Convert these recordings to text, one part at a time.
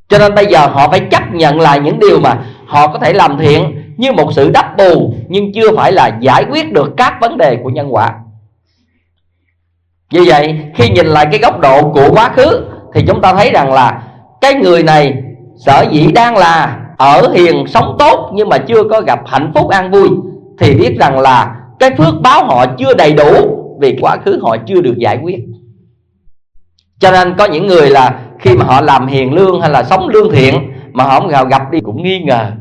Cho nên bây giờ họ phải chấp nhận lại những điều mà họ có thể làm thiện như một sự đắp bù, nhưng chưa phải là giải quyết được các vấn đề của nhân quả. Như vậy khi nhìn lại cái góc độ của quá khứ thì chúng ta thấy rằng là cái người này sở dĩ đang là ở hiền sống tốt nhưng mà chưa có gặp hạnh phúc an vui, thì biết rằng là cái phước báo họ chưa đầy đủ, vì quá khứ họ chưa được giải quyết. Cho nên có những người là khi mà họ làm hiền lương hay là sống lương thiện mà họ không gặp đi cũng nghi ngờ.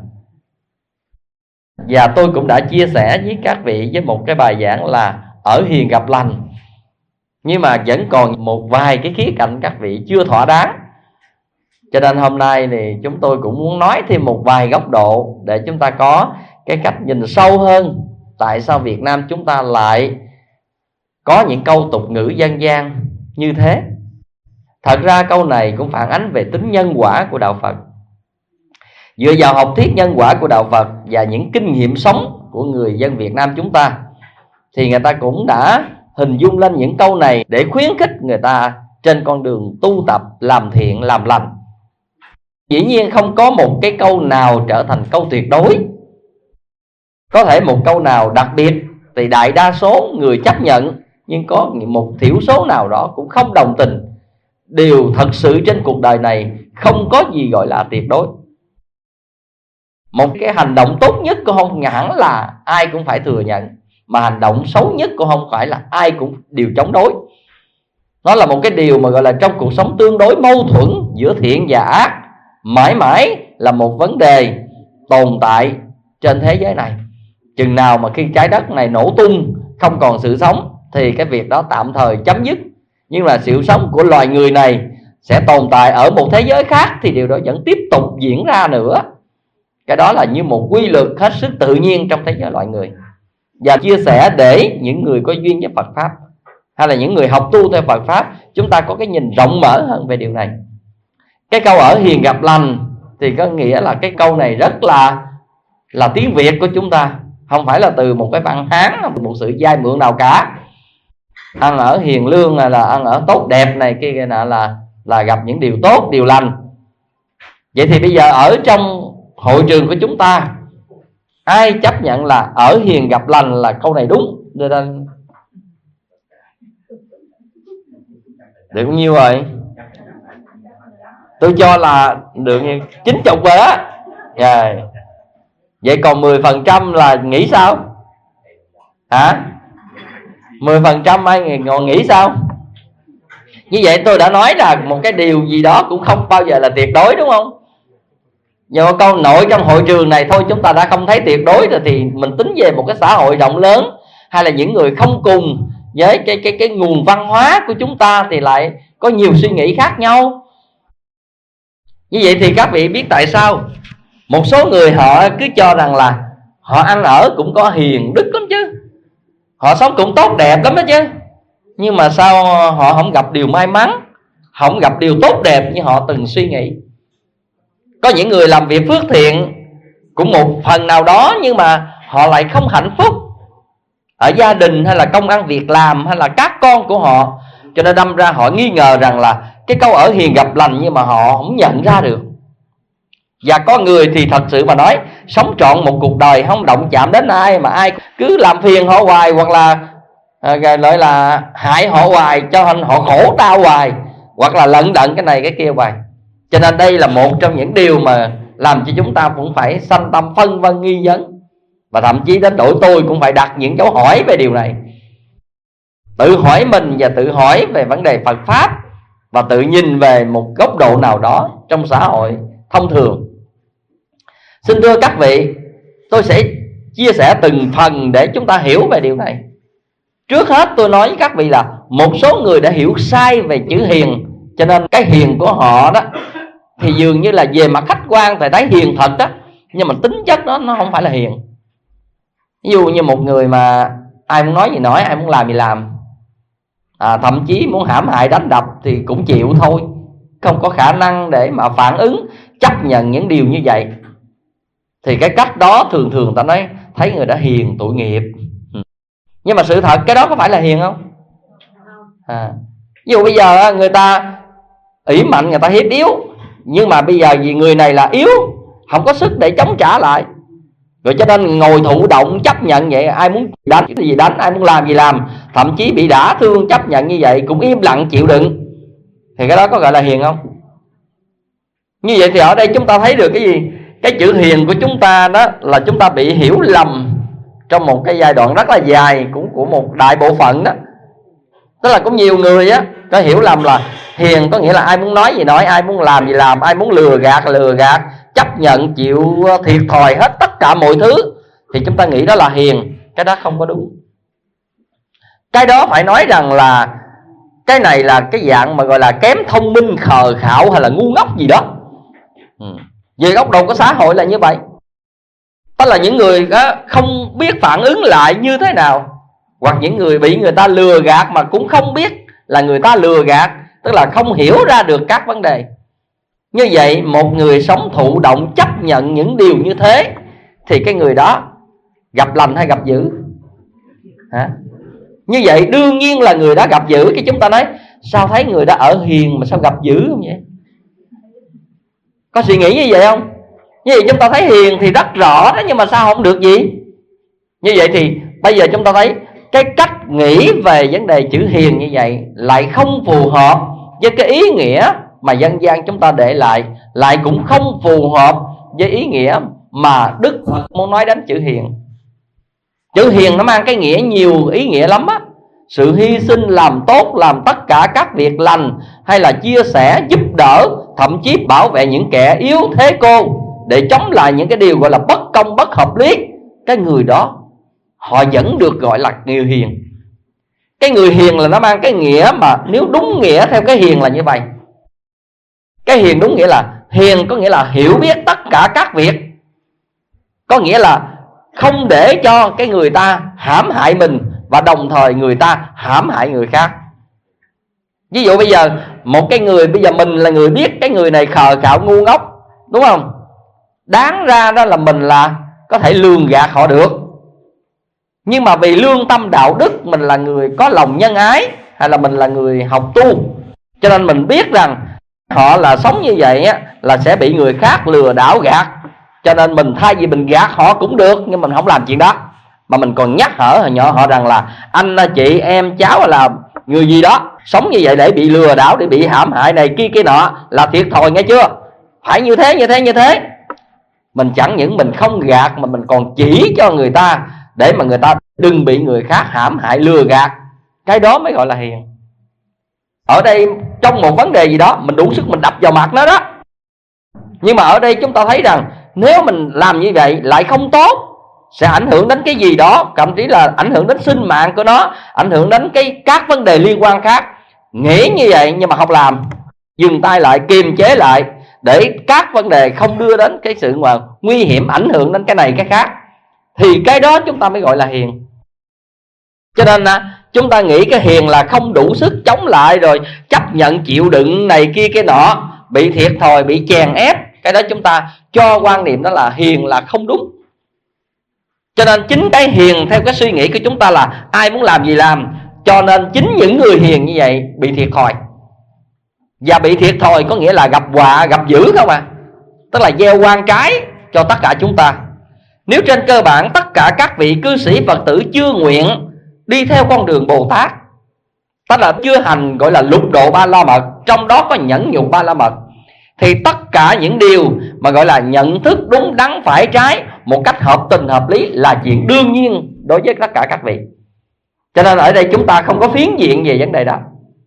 Và tôi cũng đã chia sẻ với các vị với một cái bài giảng là ở hiền gặp lành, nhưng mà vẫn còn một vài cái khía cạnh các vị chưa thỏa đáng. Cho nên hôm nay thì chúng tôi cũng muốn nói thêm một vài góc độ để chúng ta có cái cách nhìn sâu hơn. Tại sao Việt Nam chúng ta lại có những câu tục ngữ dân gian như thế? Thật ra câu này cũng phản ánh về tính nhân quả của Đạo Phật. Dựa vào học thuyết nhân quả của Đạo Phật và những kinh nghiệm sống của người dân Việt Nam chúng ta, thì người ta cũng đã hình dung lên những câu này để khuyến khích người ta trên con đường tu tập làm thiện làm lành. Dĩ nhiên không có một cái câu nào trở thành câu tuyệt đối. Có thể một câu nào đặc biệt thì đại đa số người chấp nhận, nhưng có một thiểu số nào đó cũng không đồng tình. Điều thật sự trên cuộc đời này không có gì gọi là tuyệt đối. Một cái hành động tốt nhất cũng không hẳn là ai cũng phải thừa nhận, mà hành động xấu nhất cũng không phải là ai cũng đều chống đối. Nó là một cái điều mà gọi là trong cuộc sống tương đối mâu thuẫn giữa thiện và ác, mãi mãi là một vấn đề tồn tại trên thế giới này. Chừng nào mà khi trái đất này nổ tung, không còn sự sống, thì cái việc đó tạm thời chấm dứt. Nhưng mà sự sống của loài người này sẽ tồn tại ở một thế giới khác, thì điều đó vẫn tiếp tục diễn ra nữa. Cái đó là như một quy luật hết sức tự nhiên trong thế giới loài người. Và chia sẻ để những người có duyên với Phật Pháp, hay là những người học tu theo Phật Pháp, chúng ta có cái nhìn rộng mở hơn về điều này. Cái câu ở hiền gặp lành thì có nghĩa là cái câu này rất là tiếng Việt của chúng ta, không phải là từ một cái văn Hán, một sự dai mượn nào cả. Ăn ở hiền lương là ăn ở tốt đẹp này kia là gặp những điều tốt, điều lành. Vậy thì bây giờ ở trong hội trường của chúng ta, ai chấp nhận là ở hiền gặp lành là câu này đúng? Đưa lên. Được bao nhiêu rồi? Tôi cho là được 90 rồi đó. Rồi. Vậy còn 10% là nghĩ sao? Hả? 10% ai còn nghĩ sao? Như vậy tôi đã nói là một cái điều gì đó cũng không bao giờ là tuyệt đối, đúng không? Nhưng mà câu nội trong hội trường này thôi chúng ta đã không thấy tuyệt đối rồi, thì mình tính về một cái xã hội rộng lớn, hay là những người không cùng với cái nguồn văn hóa của chúng ta thì lại có nhiều suy nghĩ khác nhau. Như vậy thì các vị biết tại sao một số người họ cứ cho rằng là họ ăn ở cũng có hiền đức lắm chứ, họ sống cũng tốt đẹp lắm đó chứ, nhưng mà sao họ không gặp điều may mắn, không gặp điều tốt đẹp như họ từng suy nghĩ. Có những người làm việc phước thiện cũng một phần nào đó, nhưng mà họ lại không hạnh phúc ở gia đình, hay là công ăn việc làm, hay là các con của họ. Cho nên đâm ra họ nghi ngờ rằng là cái câu ở hiền gặp lành, nhưng mà họ không nhận ra được. Và có người thì thật sự mà nói, sống trọn một cuộc đời không động chạm đến ai, mà ai cứ làm phiền họ hoài, hoặc là gọi là hại họ hoài, cho họ khổ đau hoài, hoặc là lận đận cái này cái kia hoài. Cho nên đây là một trong những điều mà làm cho chúng ta cũng phải sanh tâm phân vân nghi vấn. Và thậm chí đến đổi tôi cũng phải đặt những dấu hỏi về điều này, tự hỏi mình và tự hỏi về vấn đề Phật Pháp, và tự nhìn về một góc độ nào đó trong xã hội thông thường. Xin thưa các vị, tôi sẽ chia sẻ từng phần để chúng ta hiểu về điều này. Trước hết tôi nói với các vị là một số người đã hiểu sai về chữ hiền, cho nên cái hiền của họ đó thì dường như là về mặt khách quan thì thấy hiền thật đó, nhưng mà tính chất đó nó không phải là hiền. Ví dụ như một người mà ai muốn nói gì nói, ai muốn làm gì làm, thậm chí muốn hãm hại đánh đập thì cũng chịu thôi, không có khả năng để mà phản ứng chấp nhận những điều như vậy. Thì cái cách đó thường thường ta nói thấy người đã hiền tội nghiệp. Nhưng mà sự thật cái đó có phải là hiền không? Ví dụ bây giờ người ta ỷ mạnh, người ta hiếp yếu, Nhưng mà bây giờ vì người này là yếu, không có sức để chống trả lại, rồi cho nên ngồi thụ động chấp nhận vậy. Ai muốn đánh cái gì đánh, ai muốn làm gì làm, thậm chí bị đả thương chấp nhận như vậy cũng im lặng chịu đựng. Thì cái đó có gọi là hiền không? Như vậy thì ở đây chúng ta thấy được cái gì? Cái chữ hiền của chúng ta đó là chúng ta bị hiểu lầm trong một cái giai đoạn rất là dài cũng của một đại bộ phận đó. Tức là cũng nhiều người á có hiểu lầm là hiền có nghĩa là ai muốn nói gì nói, ai muốn làm gì làm, ai muốn lừa gạt, chấp nhận chịu thiệt thòi hết tất cả mọi thứ, thì chúng ta nghĩ đó là hiền. Cái đó không có đúng. Cái đó phải nói rằng là cái này là cái dạng mà gọi là kém thông minh, khờ khạo hay là ngu ngốc gì đó. Về góc độ của xã hội là như vậy. Tức là những người đó không biết phản ứng lại như thế nào, hoặc những người bị người ta lừa gạt mà cũng không biết là người ta lừa gạt, tức là không hiểu ra được các vấn đề. Như vậy một người sống thụ động chấp nhận những điều như thế thì cái người đó gặp lành hay gặp dữ? Hả? Như vậy đương nhiên là người đó gặp dữ. Cái chúng ta nói sao thấy người đó ở hiền mà sao gặp dữ không vậy? Có suy nghĩ như vậy không? Như vậy chúng ta thấy hiền thì rất rõ đó, nhưng mà sao không được gì? Như vậy thì bây giờ chúng ta thấy cái cách nghĩ về vấn đề chữ hiền như vậy lại không phù hợp với cái ý nghĩa mà dân gian chúng ta để lại cũng không phù hợp với ý nghĩa mà Đức Phật muốn nói đến chữ hiền. Chữ hiền nó mang cái nghĩa nhiều ý nghĩa lắm á. Sự hy sinh, làm tốt, làm tất cả các việc lành, hay là chia sẻ, giúp đỡ, thậm chí bảo vệ những kẻ yếu thế cô, để chống lại những cái điều gọi là bất công, bất hợp lý. Cái người đó họ vẫn được gọi là người hiền. Cái người hiền là nó mang cái nghĩa mà nếu đúng nghĩa theo cái hiền là như vậy. Cái hiền đúng nghĩa là hiền có nghĩa là hiểu biết tất cả các việc, có nghĩa là không để cho cái người ta hãm hại mình, và đồng thời người ta hãm hại người khác. Ví dụ bây giờ một cái người, bây giờ mình là người biết cái người này khờ khạo ngu ngốc, đúng không? Đáng ra đó là mình là có thể lường gạt họ được, nhưng mà vì lương tâm đạo đức, mình là người có lòng nhân ái, hay là mình là người học tu, cho nên mình biết rằng họ là sống như vậy á, là sẽ bị người khác lừa đảo gạt. Cho nên mình thay vì mình gạt họ cũng được, nhưng mình không làm chuyện đó, mà mình còn nhắc nhở họ rằng là anh, chị, em, cháu là người gì đó sống như vậy để bị lừa đảo, để bị hãm hại này kia kia nọ là thiệt thòi, nghe chưa? Phải như thế. Mình chẳng những mình không gạt mà mình còn chỉ cho người ta để mà người ta đừng bị người khác hãm hại lừa gạt. Cái đó mới gọi là hiền. Ở đây trong một vấn đề gì đó mình đủ sức mình đập vào mặt nó đó. Nhưng mà ở đây chúng ta thấy rằng nếu mình làm như vậy lại không tốt, sẽ ảnh hưởng đến cái gì đó, thậm chí là ảnh hưởng đến sinh mạng của nó, ảnh hưởng đến các vấn đề liên quan khác. Nghĩ như vậy nhưng mà không làm, dừng tay lại, kiềm chế lại, để các vấn đề không đưa đến cái sự nguy hiểm, ảnh hưởng đến cái này cái khác, thì cái đó chúng ta mới gọi là hiền. Cho nên chúng ta nghĩ cái hiền là không đủ sức chống lại, rồi chấp nhận chịu đựng này kia cái nọ, bị thiệt thòi, bị chèn ép. Cái đó chúng ta cho quan niệm đó là hiền là không đúng. Cho nên chính cái hiền theo cái suy nghĩ của chúng ta là ai muốn làm gì làm. Cho nên chính những người hiền như vậy bị thiệt thòi. Và bị thiệt thòi có nghĩa là gặp họa, gặp dữ không à. Tức là gieo oan trái cho tất cả chúng ta. Nếu trên cơ bản tất cả các vị cư sĩ Phật tử chưa nguyện đi theo con đường Bồ Tát, tức là chưa hành gọi là lục độ ba la mật, trong đó có nhẫn nhục ba la mật, thì tất cả những điều mà gọi là nhận thức đúng đắn phải trái một cách hợp tình hợp lý là chuyện đương nhiên đối với tất cả các vị. Cho nên ở đây chúng ta không có phiến diện về vấn đề đó.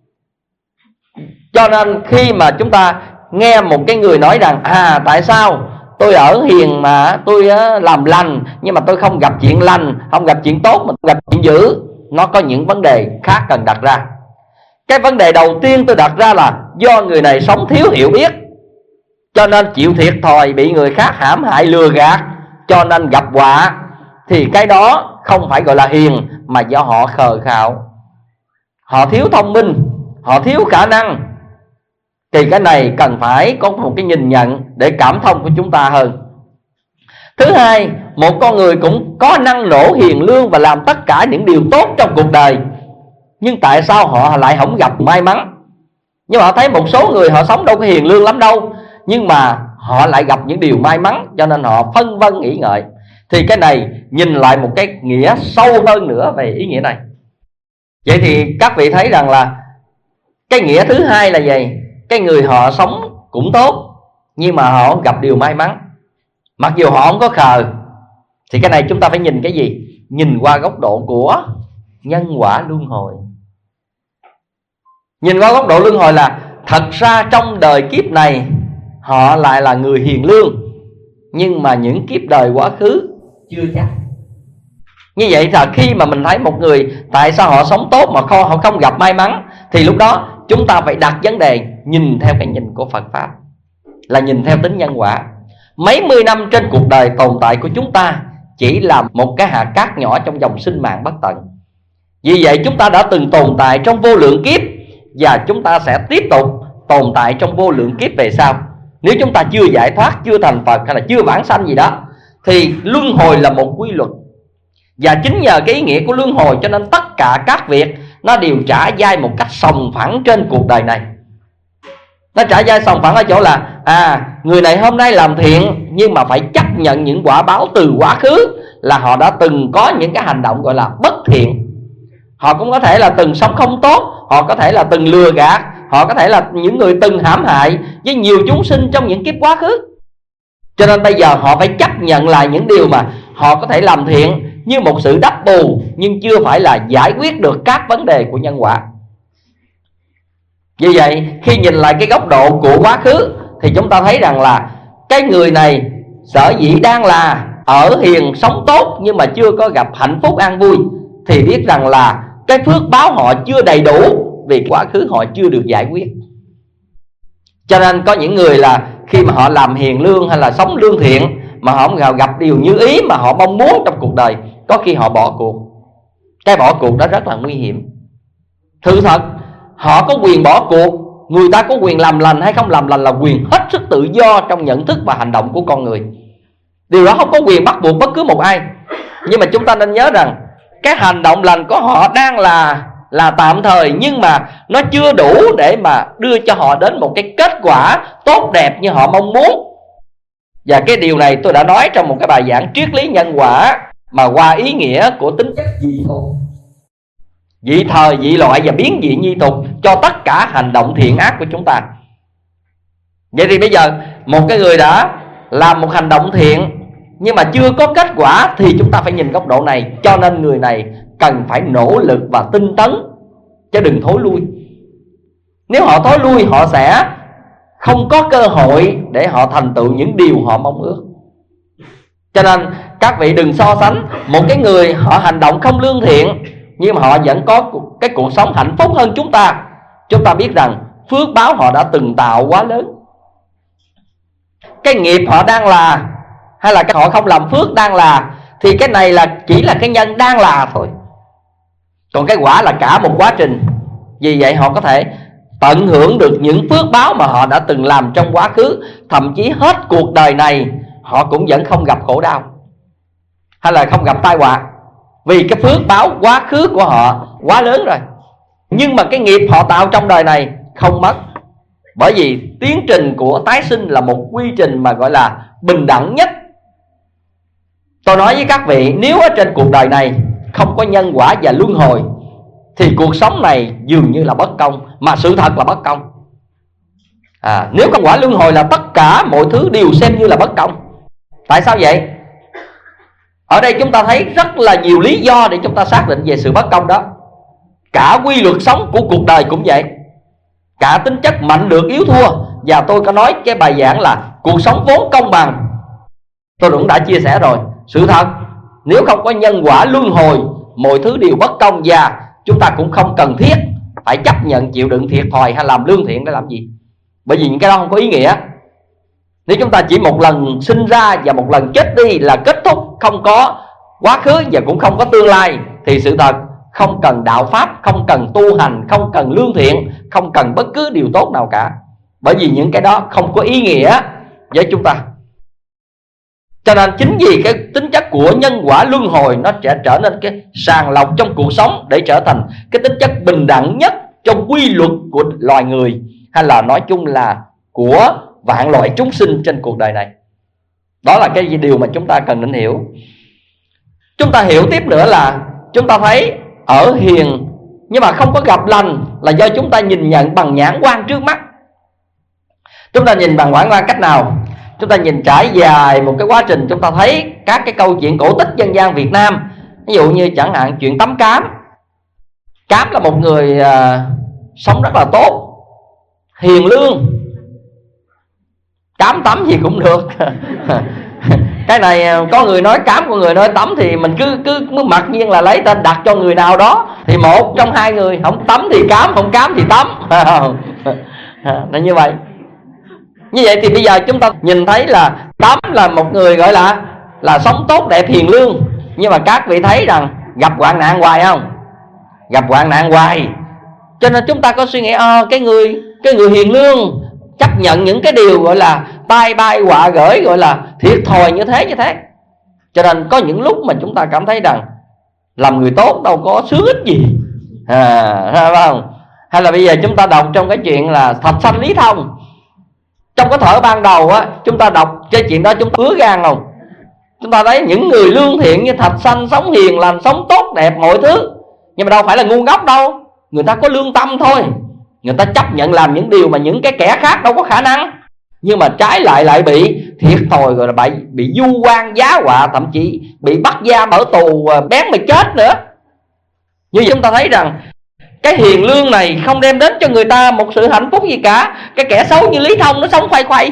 Cho nên khi mà chúng ta nghe một cái người nói rằng tại sao tôi ở hiền mà tôi làm lành, nhưng mà tôi không gặp chuyện lành, không gặp chuyện tốt mà tôi gặp chuyện dữ, nó có những vấn đề khác cần đặt ra. Cái vấn đề đầu tiên tôi đặt ra là do người này sống thiếu hiểu biết, cho nên chịu thiệt thòi, bị người khác hãm hại lừa gạt, cho nên gặp họa. Thì cái đó không phải gọi là hiền, mà do họ khờ khạo, họ thiếu thông minh, họ thiếu khả năng. Thì cái này cần phải có một cái nhìn nhận để cảm thông của chúng ta hơn. Thứ hai, một con người cũng có năng nổ hiền lương và làm tất cả những điều tốt trong cuộc đời, nhưng tại sao họ lại không gặp may mắn? Nhưng mà họ thấy một số người họ sống đâu có hiền lương lắm đâu, nhưng mà họ lại gặp những điều may mắn, cho nên họ phân vân nghĩ ngợi. Thì cái này nhìn lại một cái nghĩa sâu hơn nữa về ý nghĩa này. Vậy thì các vị thấy rằng là cái nghĩa thứ hai là gì? Cái người họ sống cũng tốt, nhưng mà họ gặp điều may mắn, mặc dù họ không có khờ. Thì cái này chúng ta phải nhìn cái gì? Nhìn qua góc độ của nhân quả luân hồi. Nhìn qua góc độ luân hồi là thật ra trong đời kiếp này họ lại là người hiền lương, nhưng mà những kiếp đời quá khứ chưa chắc. Như vậy là khi mà mình thấy một người tại sao họ sống tốt mà họ không gặp may mắn, thì lúc đó chúng ta phải đặt vấn đề nhìn theo cái nhìn của Phật Pháp, là nhìn theo tính nhân quả. Mấy mươi năm trên cuộc đời tồn tại của chúng ta chỉ là một cái hạt cát nhỏ trong dòng sinh mạng bất tận. Vì vậy chúng ta đã từng tồn tại trong vô lượng kiếp, và chúng ta sẽ tiếp tục tồn tại trong vô lượng kiếp về sau. Nếu chúng ta chưa giải thoát, chưa thành Phật hay là chưa vãng sanh gì đó, thì luân hồi là một quy luật. Và chính nhờ cái ý nghĩa của luân hồi cho nên tất cả các việc nó đều trả vai một cách sòng phẳng trên cuộc đời này. Nó trả vai sòng phẳng ở chỗ là người này hôm nay làm thiện, nhưng mà phải chấp nhận những quả báo từ quá khứ là họ đã từng có những cái hành động gọi là bất thiện. Họ cũng có thể là từng sống không tốt, họ có thể là từng lừa gạt, họ có thể là những người từng hãm hại với nhiều chúng sinh trong những kiếp quá khứ. Cho nên bây giờ họ phải chấp nhận lại những điều mà họ có thể làm thiện như một sự đắp bù, nhưng chưa phải là giải quyết được các vấn đề của nhân quả. Vì vậy khi nhìn lại cái góc độ của quá khứ thì chúng ta thấy rằng là cái người này sở dĩ đang là ở hiền sống tốt nhưng mà chưa có gặp hạnh phúc an vui, thì biết rằng là cái phước báo họ chưa đầy đủ, vì quá khứ họ chưa được giải quyết. Cho nên có những người là khi mà họ làm hiền lương hay là sống lương thiện mà họ không gặp điều như ý mà họ mong muốn trong cuộc đời, có khi họ bỏ cuộc. Cái bỏ cuộc đó rất là nguy hiểm. Thực thật họ có quyền bỏ cuộc, người ta có quyền làm lành hay không làm lành là quyền hết sức tự do trong nhận thức và hành động của con người. Điều đó không có quyền bắt buộc bất cứ một ai. Nhưng mà chúng ta nên nhớ rằng cái hành động lành của họ đang là tạm thời, nhưng mà nó chưa đủ để mà đưa cho họ đến một cái kết quả tốt đẹp như họ mong muốn. Và cái điều này tôi đã nói trong một cái bài giảng triết lý nhân quả, mà qua ý nghĩa của tính chất dị tục, dị thời, dị loại và biến dị nhi tục cho tất cả hành động thiện ác của chúng ta. Vậy thì bây giờ một cái người đã làm một hành động thiện nhưng mà chưa có kết quả, thì chúng ta phải nhìn góc độ này. Cho nên người này cần phải nỗ lực và tinh tấn, chứ đừng thối lui. Nếu họ thối lui, họ sẽ không có cơ hội để họ thành tựu những điều họ mong ước. Cho nên các vị đừng so sánh một cái người họ hành động không lương thiện nhưng mà họ vẫn có cái cuộc sống hạnh phúc hơn chúng ta. Chúng ta biết rằng phước báo họ đã từng tạo quá lớn. Cái nghiệp họ đang là hay là họ không làm phước đang là, thì cái này là chỉ là cái nhân đang là thôi. Còn cái quả là cả một quá trình. Vì vậy họ có thể tận hưởng được những phước báo mà họ đã từng làm trong quá khứ. Thậm chí hết cuộc đời này họ cũng vẫn không gặp khổ đau hay là không gặp tai họa, vì cái phước báo quá khứ của họ quá lớn rồi. Nhưng mà cái nghiệp họ tạo trong đời này không mất. Bởi vì tiến trình của tái sinh là một quy trình mà gọi là bình đẳng nhất. Tôi nói với các vị, nếu ở trên cuộc đời này không có nhân quả và luân hồi thì cuộc sống này dường như là bất công. Mà sự thật là bất công. Nếu có quả luân hồi là tất cả mọi thứ đều xem như là bất công. Tại sao vậy? Ở đây chúng ta thấy rất là nhiều lý do để chúng ta xác định về sự bất công đó. Cả quy luật sống của cuộc đời cũng vậy, cả tính chất mạnh được yếu thua. Và tôi có nói cái bài giảng là cuộc sống vốn công bằng, tôi cũng đã chia sẻ rồi. Sự thật, nếu không có nhân quả luân hồi, mọi thứ đều bất công, và chúng ta cũng không cần thiết phải chấp nhận chịu đựng thiệt thòi hay làm lương thiện để làm gì. Bởi vì những cái đó không có ý nghĩa. Nếu chúng ta chỉ một lần sinh ra và một lần chết đi là kết thúc, không có quá khứ và cũng không có tương lai, thì sự thật không cần đạo pháp, không cần tu hành, không cần lương thiện, không cần bất cứ điều tốt nào cả. Bởi vì những cái đó không có ý nghĩa với chúng ta. Cho nên chính vì cái tính chất của nhân quả luân hồi, nó sẽ trở nên cái sàng lọc trong cuộc sống để trở thành cái tính chất bình đẳng nhất trong quy luật của loài người, hay là nói chung là của vạn loại chúng sinh trên cuộc đời này. Đó là cái điều mà chúng ta cần nên hiểu. Chúng ta hiểu tiếp nữa là chúng ta thấy ở hiền nhưng mà không có gặp lành là do chúng ta nhìn nhận bằng nhãn quan trước mắt. Chúng ta nhìn bằng nhãn quan cách nào? Chúng ta nhìn trải dài một cái quá trình, chúng ta thấy các cái câu chuyện cổ tích dân gian Việt Nam. Ví dụ như chẳng hạn chuyện Tấm Cám. Cám là một người sống rất là tốt, hiền lương. Cám tắm gì cũng được. Cái này có người nói cám, có người nói tắm, thì mình cứ mặc nhiên là lấy tên đặt cho người nào đó. Thì một trong hai người, không tắm thì cám, không cám thì tắm. Là như vậy. Như vậy thì bây giờ chúng ta nhìn thấy là Tắm là một người gọi là sống tốt đẹp hiền lương. Nhưng mà các vị thấy rằng gặp hoạn nạn hoài không? Gặp hoạn nạn hoài. Cho nên chúng ta có suy nghĩ cái người hiền lương chấp nhận những cái điều gọi là tai bay họa gởi, gọi là thiệt thòi như thế. Cho nên có những lúc mà chúng ta cảm thấy rằng làm người tốt đâu có sướng ích gì, phải không? Hay là bây giờ chúng ta đọc trong cái chuyện là Thạch Sanh Lý Thông. Trong cái thuở ban đầu á, chúng ta đọc cái chuyện đó chúng ta ứa gan không? Chúng ta thấy những người lương thiện như Thạch Sanh sống hiền lành, sống tốt đẹp mọi thứ, nhưng mà đâu phải là ngu ngốc đâu. Người ta có lương tâm thôi. Người ta chấp nhận làm những điều mà những cái kẻ khác đâu có khả năng. Nhưng mà trái lại bị thiệt thòi, gọi là bị du quan giá họa, thậm chí bị bắt giam ở tù bén mà chết nữa. Như vậy chúng ta thấy rằng cái hiền lương này không đem đến cho người ta một sự hạnh phúc gì cả. Cái kẻ xấu như Lý Thông nó sống khoay khoay.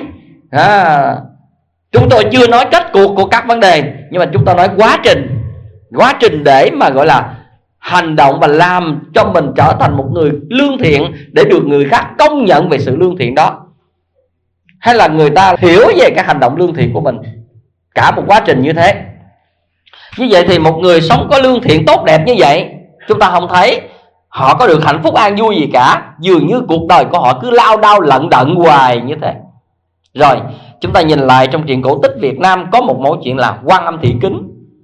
Chúng tôi chưa nói kết cuộc của các vấn đề, nhưng mà chúng ta nói quá trình để mà gọi là hành động và làm cho mình trở thành một người lương thiện, để được người khác công nhận về sự lương thiện đó, hay là người ta hiểu về cái hành động lương thiện của mình. Cả một quá trình như thế. Như vậy thì một người sống có lương thiện tốt đẹp như vậy, chúng ta không thấy họ có được hạnh phúc an vui gì cả. Dường như cuộc đời của họ cứ lao đao lận đận hoài như thế. Rồi chúng ta nhìn lại trong truyện cổ tích Việt Nam, có một mẫu chuyện là Quan Âm Thị Kính.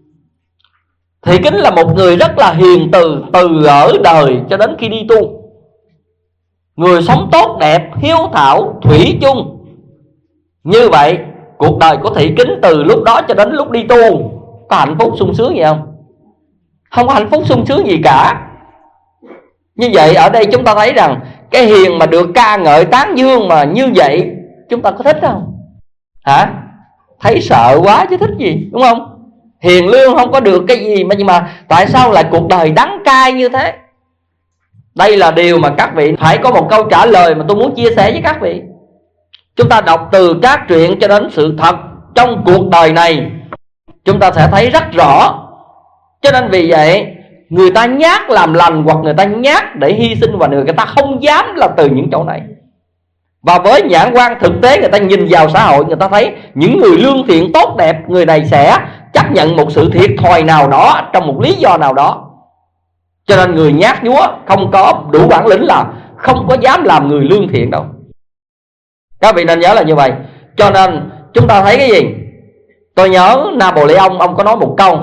Thị Kính là một người rất là hiền từ ở đời cho đến khi đi tu. Người sống tốt đẹp, hiếu thảo, thủy chung. Như vậy cuộc đời của Thị Kính từ lúc đó cho đến lúc đi tu có hạnh phúc sung sướng gì không? Không có hạnh phúc sung sướng gì cả. Như vậy ở đây chúng ta thấy rằng cái hiền mà được ca ngợi tán dương mà như vậy, chúng ta có thích không? Hả? Thấy sợ quá chứ thích gì, đúng không? Hiền lương không có được cái gì mà, nhưng mà tại sao lại cuộc đời đắng cay như thế? Đây là điều mà các vị phải có một câu trả lời mà tôi muốn chia sẻ với các vị. Chúng ta đọc từ các truyện cho đến sự thật trong cuộc đời này, chúng ta sẽ thấy rất rõ. Cho nên vì vậy người ta nhát làm lành, hoặc người ta nhát để hy sinh, và người ta không dám là từ những chỗ này. Và với nhãn quan thực tế, người ta nhìn vào xã hội, người ta thấy những người lương thiện tốt đẹp, người này sẽ chấp nhận một sự thiệt thòi nào đó trong một lý do nào đó. Cho nên người nhát nhúa không có đủ bản lĩnh là không có dám làm người lương thiện đâu. Các vị nên nhớ là như vậy. Cho nên chúng ta thấy cái gì? Tôi nhớ Napoleon, ông có nói một câu: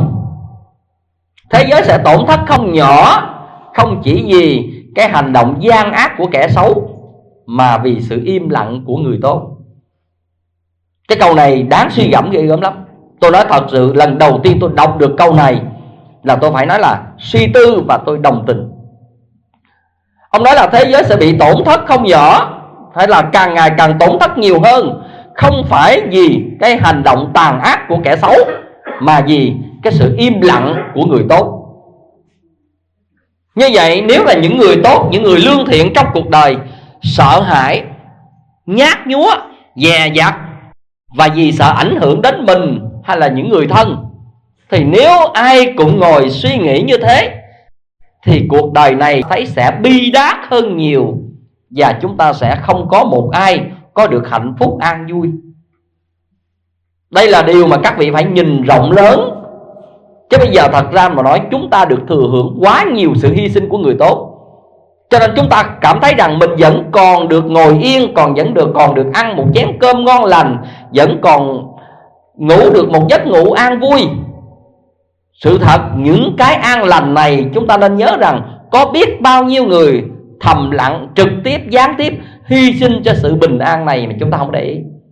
thế giới sẽ tổn thất không nhỏ, không chỉ vì cái hành động gian ác của kẻ xấu, mà vì sự im lặng của người tốt. Cái câu này đáng suy gẫm ghê gớm lắm. Tôi nói thật sự, lần đầu tiên tôi đọc được câu này là tôi phải nói là suy tư và tôi đồng tình. Ông nói là thế giới sẽ bị tổn thất không nhỏ, hay là càng ngày càng tổn thất nhiều hơn, không phải vì cái hành động tàn ác của kẻ xấu, mà vì cái sự im lặng của người tốt. Như vậy nếu là những người tốt, những người lương thiện trong cuộc đời sợ hãi, nhát nhúa, dè dặt, và vì sợ ảnh hưởng đến mình hay là những người thân, thì nếu ai cũng ngồi suy nghĩ như thế thì cuộc đời này thấy sẽ bi đát hơn nhiều, và chúng ta sẽ không có một ai có được hạnh phúc an vui. Đây là điều mà các vị phải nhìn rộng lớn. Chứ bây giờ thật ra mà nói, chúng ta được thừa hưởng quá nhiều sự hy sinh của người tốt, cho nên chúng ta cảm thấy rằng mình vẫn còn được ngồi yên, còn được ăn một chén cơm ngon lành, vẫn còn ngủ được một giấc ngủ an vui. Sự thật, những cái an lành này chúng ta nên nhớ rằng có biết bao nhiêu người thầm lặng, trực tiếp, gián tiếp hy sinh cho sự bình an này mà chúng ta không để ý.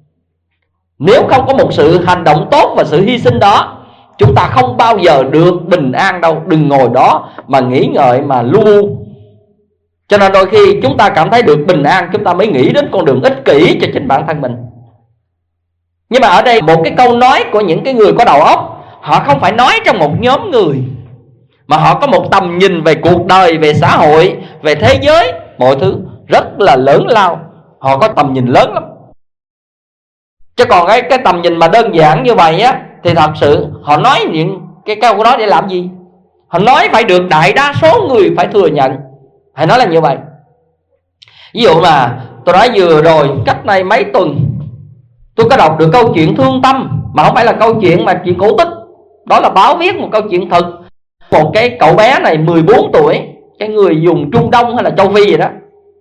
Nếu không có một sự hành động tốt và sự hy sinh đó, chúng ta không bao giờ được bình an đâu. Đừng ngồi đó mà nghĩ ngợi mà lu. Cho nên đôi khi chúng ta cảm thấy được bình an, chúng ta mới nghĩ đến con đường ích kỷ cho chính bản thân mình. Nhưng mà ở đây một cái câu nói của những cái người có đầu óc, họ không phải nói trong một nhóm người, mà họ có một tầm nhìn về cuộc đời, về xã hội, về thế giới, mọi thứ rất là lớn lao. Họ có tầm nhìn lớn lắm. Chứ còn cái tầm nhìn mà đơn giản như vậy á, thì thật sự họ nói những cái câu đó để làm gì? Họ nói phải được đại đa số người phải thừa nhận. Hãy nói là như vậy. Ví dụ mà tôi nói vừa rồi, cách đây mấy tuần, tôi có đọc được câu chuyện thương tâm, mà không phải là câu chuyện mà chuyện cổ tích. Đó là báo viết một câu chuyện thật. Một cái cậu bé này 14 tuổi, cái người dùng Trung Đông hay là châu Phi gì đó.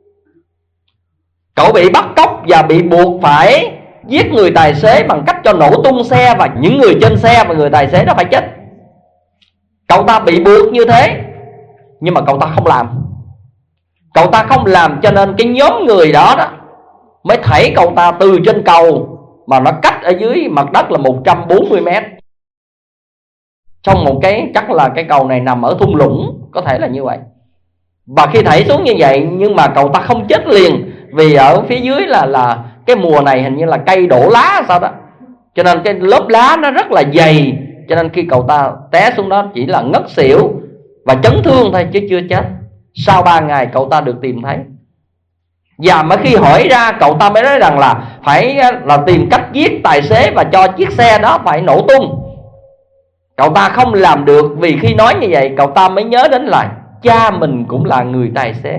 Cậu bị bắt cóc và bị buộc phải giết người tài xế bằng cách cho nổ tung xe, và những người trên xe và người tài xế đó phải chết. Cậu ta bị buộc như thế, nhưng mà cậu ta không làm. Cậu ta không làm cho nên cái nhóm người đó mới thảy cậu ta từ trên cầu, mà nó cách ở dưới mặt đất là 140 mét. Trong một cái, chắc là cái cầu này nằm ở thung lũng, có thể là như vậy. Và khi thảy xuống như vậy, nhưng mà cậu ta không chết liền, vì ở phía dưới là cái mùa này hình như là cây đổ lá sao đó, cho nên cái lớp lá nó rất là dày. Cho nên khi cậu ta té xuống đó chỉ là ngất xỉu và chấn thương thôi, chứ chưa chết. Sau 3 ngày cậu ta được tìm thấy. Và mới khi hỏi ra, cậu ta mới nói rằng là phải là tìm cách giết tài xế và cho chiếc xe đó phải nổ tung. Cậu ta không làm được, vì khi nói như vậy cậu ta mới nhớ đến là cha mình cũng là người tài xế.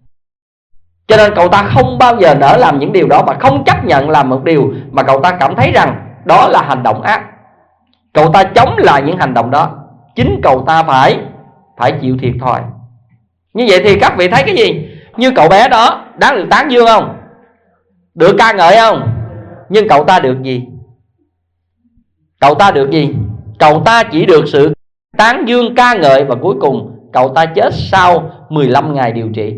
Cho nên cậu ta không bao giờ nỡ làm những điều đó, và không chấp nhận làm một điều mà cậu ta cảm thấy rằng đó là hành động ác. Cậu ta chống lại những hành động đó, chính cậu ta phải chịu thiệt thòi. Như vậy thì các vị thấy cái gì? Như cậu bé đó đáng được tán dương không? Được ca ngợi không? Nhưng cậu ta được gì? Cậu ta được gì? Cậu ta chỉ được sự tán dương ca ngợi, và cuối cùng cậu ta chết sau 15 ngày điều trị.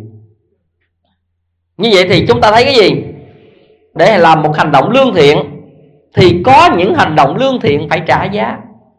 Như vậy thì chúng ta thấy cái gì? Để làm một hành động lương thiện thì có những hành động lương thiện phải trả giá.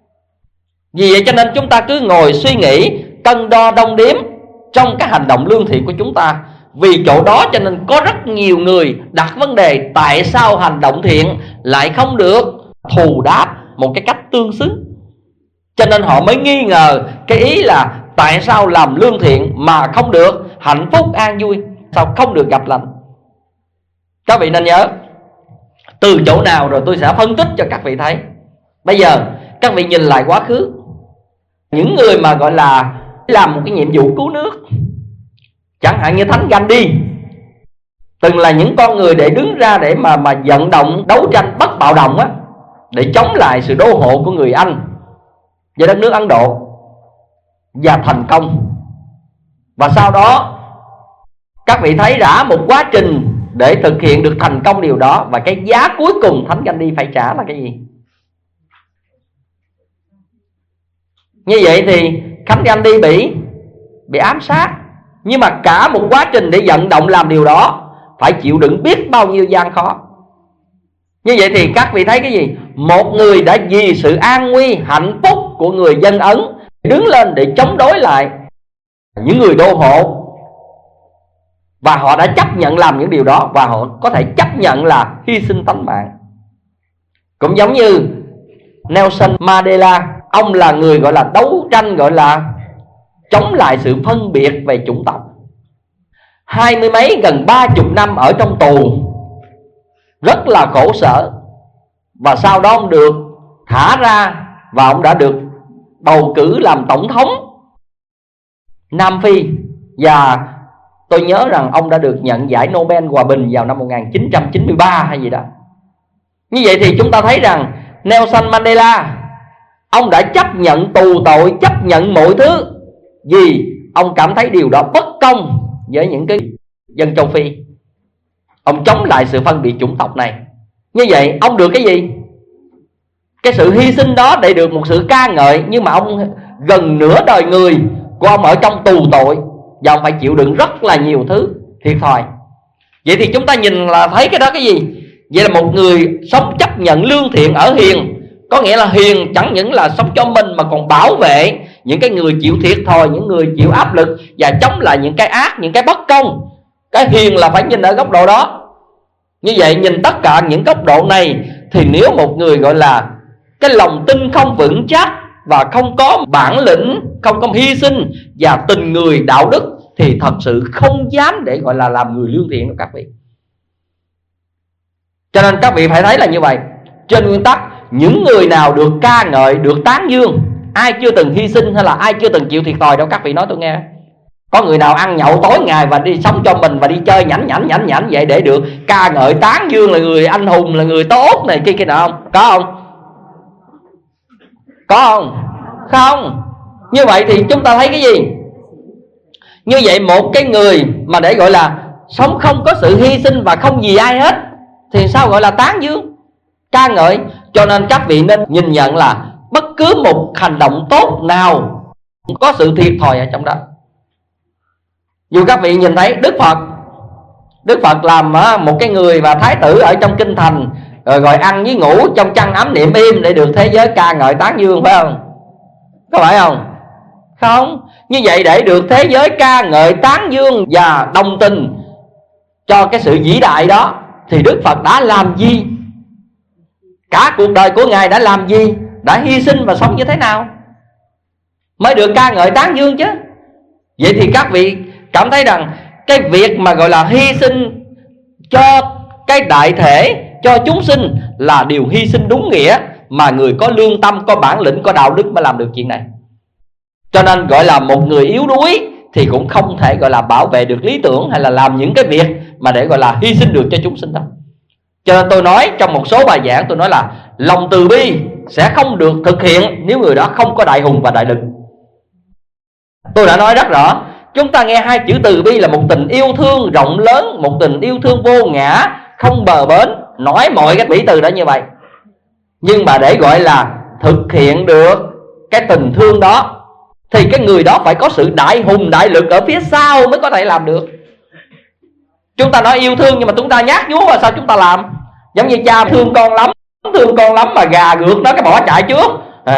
Vì vậy cho nên chúng ta cứ ngồi suy nghĩ, cân đo đong đếm trong cái hành động lương thiện của chúng ta. Vì chỗ đó cho nên có rất nhiều người đặt vấn đề tại sao hành động thiện lại không được thù đáp một cái cách tương xứng. Cho nên họ mới nghi ngờ cái ý là tại sao làm lương thiện mà không được hạnh phúc an vui, sao không được gặp lành. Các vị nên nhớ, từ chỗ nào rồi tôi sẽ phân tích cho các vị thấy. Bây giờ các vị nhìn lại quá khứ, những người mà gọi là làm một cái nhiệm vụ cứu nước, chẳng hạn như Thánh Gandhi, từng là những con người để đứng ra để mà vận động đấu tranh bất bạo động á, để chống lại sự đô hộ của người Anh và đất nước Ấn Độ, và thành công. Và sau đó các vị thấy đã một quá trình để thực hiện được thành công điều đó, và cái giá cuối cùng Thánh Gandhi phải trả là cái gì? Như vậy thì Thánh Gandhi bị ám sát, nhưng mà cả một quá trình để vận động làm điều đó phải chịu đựng biết bao nhiêu gian khó. Như vậy thì các vị thấy cái gì? Một người đã vì sự an nguy, hạnh phúc của người dân Ấn đứng lên để chống đối lại những người đô hộ, và họ đã chấp nhận làm những điều đó, và họ có thể chấp nhận là hy sinh tánh mạng. Cũng giống như Nelson Mandela, ông là người gọi là đấu tranh, gọi là chống lại sự phân biệt về chủng tộc. 20 mấy gần 30 năm ở trong tù, rất là khổ sở. Và sau đó ông được thả ra, và ông đã được bầu cử làm tổng thống Nam Phi. Và tôi nhớ rằng ông đã được nhận giải Nobel Hòa Bình vào năm 1993 hay gì đó. Như vậy thì chúng ta thấy rằng Nelson Mandela, ông đã chấp nhận tù tội, chấp nhận mọi thứ, vì ông cảm thấy điều đó bất công với những cái dân châu Phi. Ông chống lại sự phân biệt chủng tộc này. Như vậy ông được cái gì? Cái sự hy sinh đó để được một sự ca ngợi. Nhưng mà ông gần nửa đời người của ông ở trong tù tội, và ông phải chịu đựng rất là nhiều thứ thiệt thòi. Vậy thì chúng ta nhìn là thấy cái đó cái gì? Vậy là một người sống chấp nhận lương thiện ở hiền, có nghĩa là hiền chẳng những là sống cho mình mà còn bảo vệ những cái người chịu thiệt thòi, những người chịu áp lực, và chống lại những cái ác, những cái bất công. Cái hiền là phải nhìn ở góc độ đó. Như vậy nhìn tất cả những góc độ này, thì nếu một người gọi là cái lòng tin không vững chắc, và không có bản lĩnh, không có hy sinh và tình người đạo đức, thì thật sự không dám để gọi là làm người lương thiện đâu các vị. Cho nên các vị phải thấy là như vậy. Trên nguyên tắc, những người nào được ca ngợi, được tán dương, ai chưa từng hy sinh hay là ai chưa từng chịu thiệt thòi đâu các vị nói tôi nghe. Có người nào ăn nhậu tối ngày và đi sống cho mình và đi chơi nhảnh vậy để được ca ngợi tán dương là người anh hùng, là người tốt này kia nọ không? Có không? Có không? Không. Như vậy thì chúng ta thấy cái gì? Như vậy một cái người mà để gọi là sống không có sự hy sinh và không vì ai hết, thì sao gọi là tán dương, ca ngợi? Cho nên các vị nên nhìn nhận là bất cứ một hành động tốt nào cũng có sự thiệt thòi ở trong đó. Dù các vị nhìn thấy Đức Phật làm một cái người mà thái tử ở trong kinh thành, rồi ăn với ngủ trong chăn ấm niệm im để được thế giới ca ngợi tán dương, phải không? Có phải không? Không. Như vậy để được thế giới ca ngợi tán dương và đồng tình cho cái sự vĩ đại đó, thì Đức Phật đã làm gì? Cả cuộc đời của Ngài đã làm gì? Đã hy sinh và sống như thế nào mới được ca ngợi tán dương chứ? Vậy thì các vị cảm thấy rằng cái việc mà gọi là hy sinh cho cái đại thể, cho chúng sinh là điều hy sinh đúng nghĩa, mà người có lương tâm, có bản lĩnh, có đạo đức mới làm được chuyện này. Cho nên gọi là một người yếu đuối thì cũng không thể gọi là bảo vệ được lý tưởng, hay là làm những cái việc mà để gọi là hy sinh được cho chúng sinh đâu. Cho nên tôi nói trong một số bài giảng, tôi nói là lòng từ bi sẽ không được thực hiện nếu người đó không có đại hùng và đại lực. Tôi đã nói rất rõ, chúng ta nghe hai chữ từ bi là một tình yêu thương rộng lớn, một tình yêu thương vô ngã, không bờ bến, nói mọi cái mỹ từ đó như vậy. Nhưng mà để gọi là thực hiện được cái tình thương đó, thì cái người đó phải có sự đại hùng đại lực ở phía sau mới có thể làm được. Chúng ta nói yêu thương nhưng mà chúng ta nhát nhúa mà sao chúng ta làm? Giống như cha thương con lắm mà gà gượt nó cái bỏ chạy trước.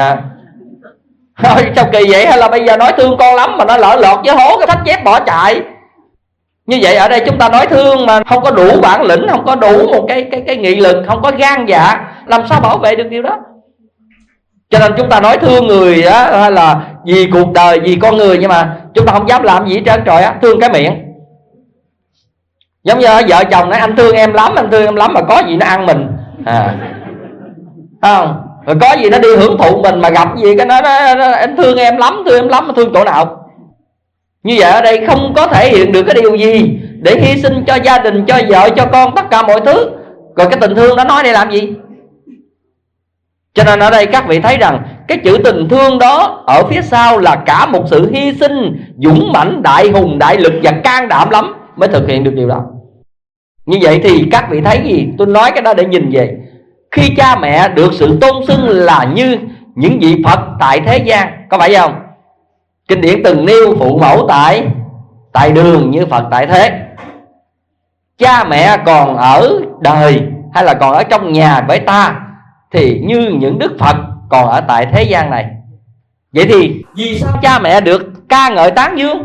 Thôi sao kỳ vậy? Hay là bây giờ nói thương con lắm mà nó lỡ lọt với hố cái thách chép bỏ chạy? Như vậy ở đây chúng ta nói thương mà không có đủ bản lĩnh, không có đủ một cái nghị lực, không có gan dạ, làm sao bảo vệ được điều đó? Cho nên chúng ta nói thương người á, hay là vì cuộc đời, vì con người, nhưng mà chúng ta không dám làm gì hết trơn trời á, thương cái miệng. Giống như vợ chồng nói anh thương em lắm mà có gì nó ăn mình không? Rồi có gì nó đi hưởng thụ mình, mà gặp gì cái nó anh thương em lắm mà thương chỗ nào? Như vậy ở đây không có thể hiện được cái điều gì để hy sinh cho gia đình, cho vợ, cho con, tất cả mọi thứ. Rồi cái tình thương đó nói để làm gì? Cho nên ở đây các vị thấy rằng cái chữ tình thương đó ở phía sau là cả một sự hy sinh dũng mãnh, đại hùng, đại lực và can đảm lắm mới thực hiện được điều đó. Như vậy thì các vị thấy gì? Tôi nói cái đó để nhìn về khi cha mẹ được sự tôn xưng là như những vị Phật tại thế gian, có phải không? Kinh điển từng nêu phụ mẫu tại đường như Phật tại thế. Cha mẹ còn ở đời hay là còn ở trong nhà với ta thì như những Đức Phật còn ở tại thế gian này. Vậy thì vì sao cha mẹ được ca ngợi tán dương?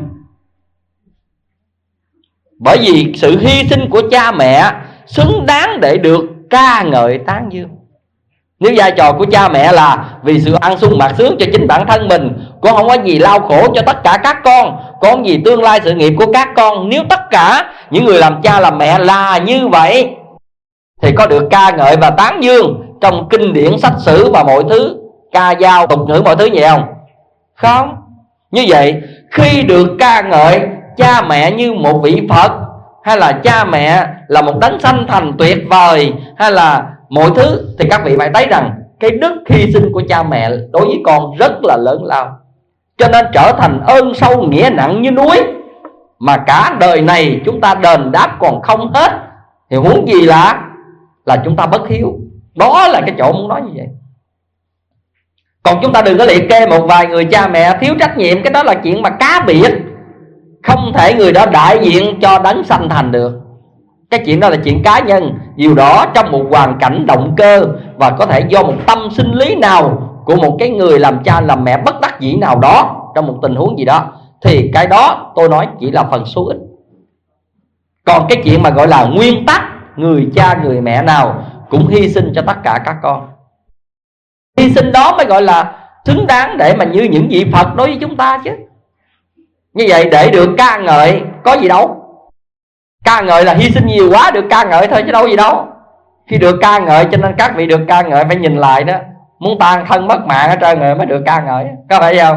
Bởi vì sự hy sinh của cha mẹ xứng đáng để được ca ngợi tán dương. Nếu vai trò của cha mẹ là vì sự ăn sung mặc sướng cho chính bản thân mình, con không có gì lao khổ cho tất cả các con không gì tương lai sự nghiệp của các con, nếu tất cả những người làm cha làm mẹ là như vậy thì có được ca ngợi và tán dương trong kinh điển sách sử và mọi thứ, ca dao tục ngữ mọi thứ vậy không? Không. Như vậy khi được ca ngợi cha mẹ như một vị Phật, hay là cha mẹ là một đấng sanh thành tuyệt vời, hay là mọi thứ, thì các vị phải thấy rằng cái đức hy sinh của cha mẹ đối với con rất là lớn lao, cho nên trở thành ơn sâu nghĩa nặng như núi, mà cả đời này chúng ta đền đáp còn không hết, thì huống gì là chúng ta bất hiếu. Đó là cái chỗ muốn nói như vậy. Còn chúng ta đừng có liệt kê một vài người cha mẹ thiếu trách nhiệm, cái đó là chuyện mà cá biệt, không thể người đó đại diện cho đấng sanh thành được. Cái chuyện đó là chuyện cá nhân, Điều đó trong một hoàn cảnh động cơ và có thể do một tâm sinh lý nào của một cái người làm cha làm mẹ bất đắc dĩ nào đó, trong một tình huống gì đó, thì cái đó tôi nói chỉ là phần số ít. Còn cái chuyện mà gọi là nguyên tắc, người cha người mẹ nào cũng hy sinh cho tất cả các con, hy sinh đó mới gọi là xứng đáng để mà như những vị Phật đối với chúng ta chứ. Như vậy để được ca ngợi có gì đâu. Ca ngợi là hy sinh nhiều quá được ca ngợi thôi chứ đâu gì đâu. Khi được ca ngợi, cho nên các vị được ca ngợi phải nhìn lại đó, muốn tan thân mất mạng ở trên người mới được ca ngợi, có phải không?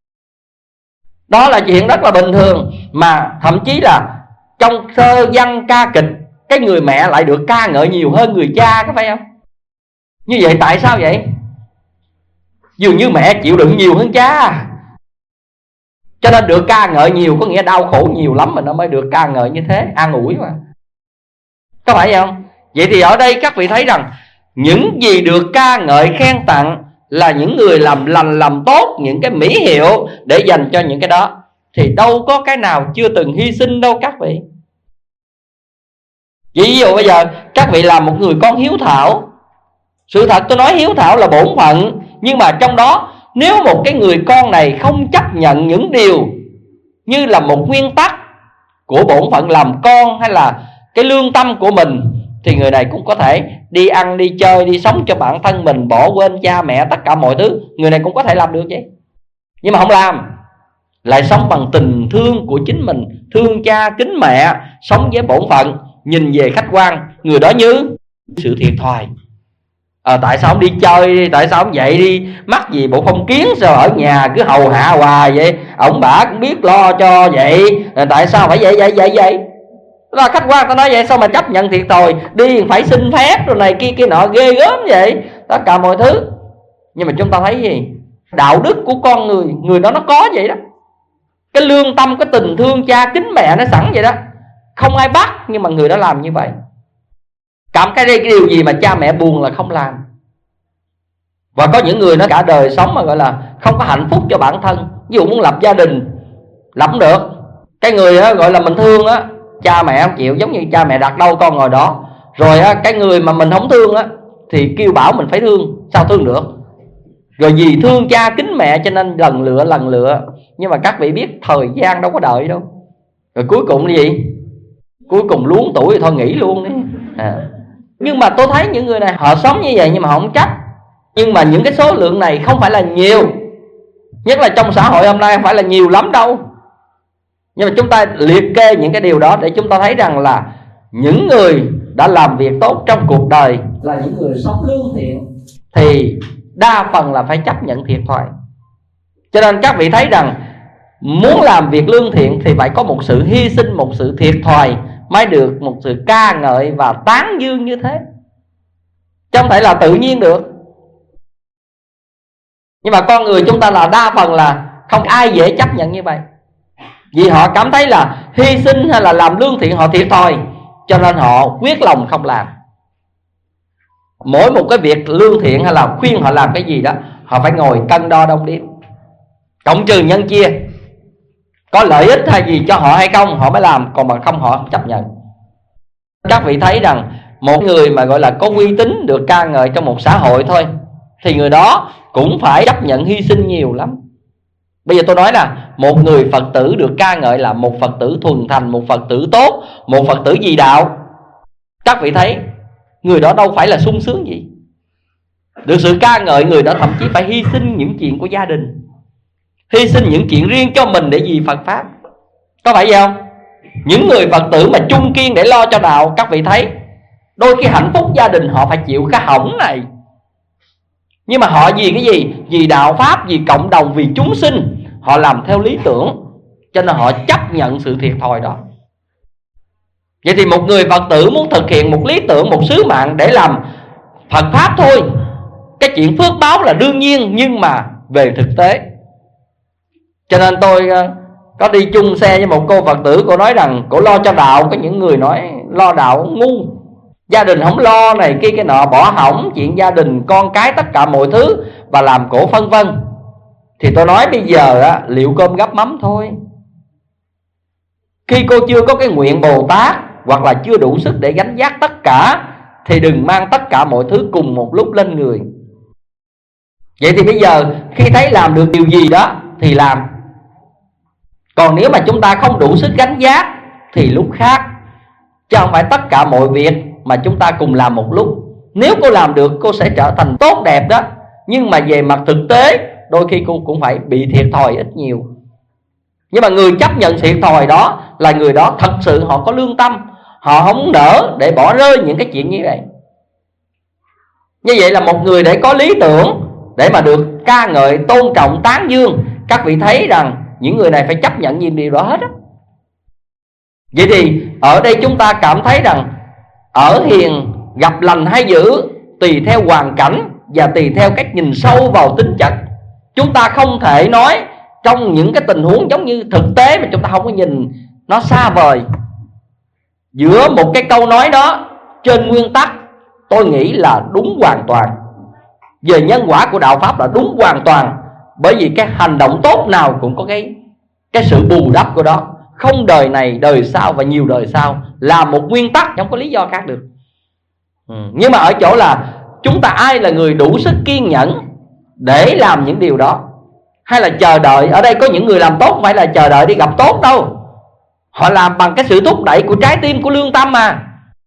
Đó là chuyện rất là bình thường. Mà thậm chí là trong thơ văn ca kịch, cái người mẹ lại được ca ngợi nhiều hơn người cha, có phải không? Như vậy tại sao vậy? Dường như mẹ chịu đựng nhiều hơn cha, cho nên được ca ngợi nhiều, có nghĩa đau khổ nhiều lắm mà nó mới được ca ngợi như thế, an ủi mà, có phải không? Vậy thì ở đây các vị thấy rằng những gì được ca ngợi khen tặng là những người làm lành làm tốt, những cái mỹ hiệu để dành cho những cái đó, thì đâu có cái nào chưa từng hy sinh đâu các vị. Ví dụ bây giờ các vị là một người con hiếu thảo, sự thật tôi nói hiếu thảo là bổn phận, nhưng mà trong đó nếu một cái người con này không chấp nhận những điều như là một nguyên tắc của bổn phận làm con hay là cái lương tâm của mình, thì người này cũng có thể đi ăn, đi chơi, đi sống cho bản thân mình, bỏ quên cha mẹ, tất cả mọi thứ. Người này cũng có thể làm được vậy, nhưng mà không làm, lại sống bằng tình thương của chính mình, thương cha kính mẹ, sống với bổn phận. Nhìn về khách quan, người đó như sự thiệt thòi. Tại sao ông đi chơi đi, tại sao ông vậy đi, mắc gì bộ phong kiến, sao ở nhà cứ hầu hạ hoài vậy, ông bà cũng biết lo cho vậy, tại sao phải vậy. Đó là khách quan ta nói vậy, sao mà chấp nhận thiệt thòi, đi phải xin phép rồi này kia nọ, ghê gớm vậy, tất cả mọi thứ. Nhưng mà chúng ta thấy gì? Đạo đức của con người, người đó nó có vậy đó, cái lương tâm, cái tình thương cha kính mẹ nó sẵn vậy đó, không ai bắt, nhưng mà người đó làm như vậy. Cảm cái điều gì mà cha mẹ buồn là không làm. Và có những người nó cả đời sống mà gọi là không có hạnh phúc cho bản thân. Ví dụ muốn lập gia đình, lập không được. Cái người đó gọi là mình thương á, cha mẹ không chịu, giống như cha mẹ đặt đâu con ngồi đó. Rồi á, cái người mà mình không thương á thì kêu bảo mình phải thương, sao thương được. Rồi vì thương cha kính mẹ cho nên lần lựa. Nhưng mà các vị biết thời gian đâu có đợi đâu. Rồi cuối cùng là gì? Cuối cùng luống tuổi thì thôi nghỉ luôn đi. Nhưng mà tôi thấy những người này họ sống như vậy nhưng mà họ không trách. Nhưng mà những cái số lượng này không phải là nhiều, nhất là trong xã hội hôm nay không phải là nhiều lắm đâu. Nhưng mà chúng ta liệt kê những cái điều đó để chúng ta thấy rằng là những người đã làm việc tốt trong cuộc đời là những người sống lương thiện, thì đa phần là phải chấp nhận thiệt thòi. Cho nên các vị thấy rằng muốn làm việc lương thiện thì phải có một sự hy sinh, một sự thiệt thòi mới được một sự ca ngợi và tán dương như thế, chứ không thể là tự nhiên được. Nhưng mà con người chúng ta là đa phần là không ai dễ chấp nhận như vậy, vì họ cảm thấy là hy sinh hay là làm lương thiện họ thiệt thòi, cho nên họ quyết lòng không làm. Mỗi một cái việc lương thiện hay là khuyên họ làm cái gì đó, họ phải ngồi cân đo đong đếm, cộng trừ nhân chia, có lợi ích hay gì cho họ hay không họ mới làm, còn bằng không họ không chấp nhận. Các vị thấy rằng một người mà gọi là có uy tín được ca ngợi trong một xã hội thôi, thì người đó cũng phải chấp nhận hy sinh nhiều lắm. Bây giờ tôi nói là một người Phật tử được ca ngợi là một Phật tử thuần thành, một Phật tử tốt, một Phật tử vì đạo. Các vị thấy người đó đâu phải là sung sướng gì. Được sự ca ngợi, người đó thậm chí phải hy sinh những chuyện của gia đình, hy sinh những chuyện riêng cho mình để vì Phật Pháp, có phải vậy không? Những người Phật tử mà chung kiên để lo cho đạo, các vị thấy đôi khi hạnh phúc gia đình họ phải chịu cái hỏng này, nhưng mà họ vì cái gì? Vì đạo Pháp, vì cộng đồng, vì chúng sinh, họ làm theo lý tưởng, cho nên họ chấp nhận sự thiệt thòi đó. Vậy thì một người Phật tử muốn thực hiện một lý tưởng, một sứ mạng để làm Phật Pháp thôi, cái chuyện phước báo là đương nhiên, nhưng mà về thực tế. Cho nên tôi có đi chung xe với một cô Phật tử, cô nói rằng cô lo cho đạo. Có những người nói lo đạo ngu, gia đình không lo này kia cái nọ, bỏ hỏng chuyện gia đình, con cái, tất cả mọi thứ, và làm cổ phân vân. Thì tôi nói bây giờ á, liệu cơm gắp mắm thôi. Khi cô chưa có cái nguyện Bồ Tát, hoặc là chưa đủ sức để gánh vác tất cả thì đừng mang tất cả mọi thứ cùng một lúc lên người. Vậy thì bây giờ khi thấy làm được điều gì đó thì làm. Còn nếu mà chúng ta không đủ sức gánh vác thì lúc khác, chứ không phải tất cả mọi việc mà chúng ta cùng làm một lúc. Nếu cô làm được, cô sẽ trở thành tốt đẹp đó, nhưng mà về mặt thực tế đôi khi cô cũng phải bị thiệt thòi ít nhiều. Nhưng mà người chấp nhận thiệt thòi đó là người đó thật sự họ có lương tâm, họ không nỡ để bỏ rơi những cái chuyện như vậy. Như vậy là một người để có lý tưởng, để mà được ca ngợi, tôn trọng, tán dương. Các vị thấy rằng những người này phải chấp nhận những điều đó hết á. Vậy thì ở đây chúng ta cảm thấy rằng ở hiền gặp lành hay dữ tùy theo hoàn cảnh và tùy theo cách nhìn sâu vào tính chất. Chúng ta không thể nói trong những cái tình huống giống như thực tế mà chúng ta không có nhìn nó xa vời. Giữa một cái câu nói đó, trên nguyên tắc tôi nghĩ là đúng hoàn toàn. Về nhân quả của đạo Pháp là đúng hoàn toàn. Bởi vì cái hành động tốt nào cũng có cái sự bù đắp của đó. Không đời này, đời sau và nhiều đời sau, là một nguyên tắc, không có lý do khác được. Nhưng mà ở chỗ là chúng ta ai là người đủ sức kiên nhẫn để làm những điều đó, hay là chờ đợi. Ở đây có những người làm tốt không phải là chờ đợi đi gặp tốt đâu. Họ làm bằng cái sự thúc đẩy của trái tim, của lương tâm mà.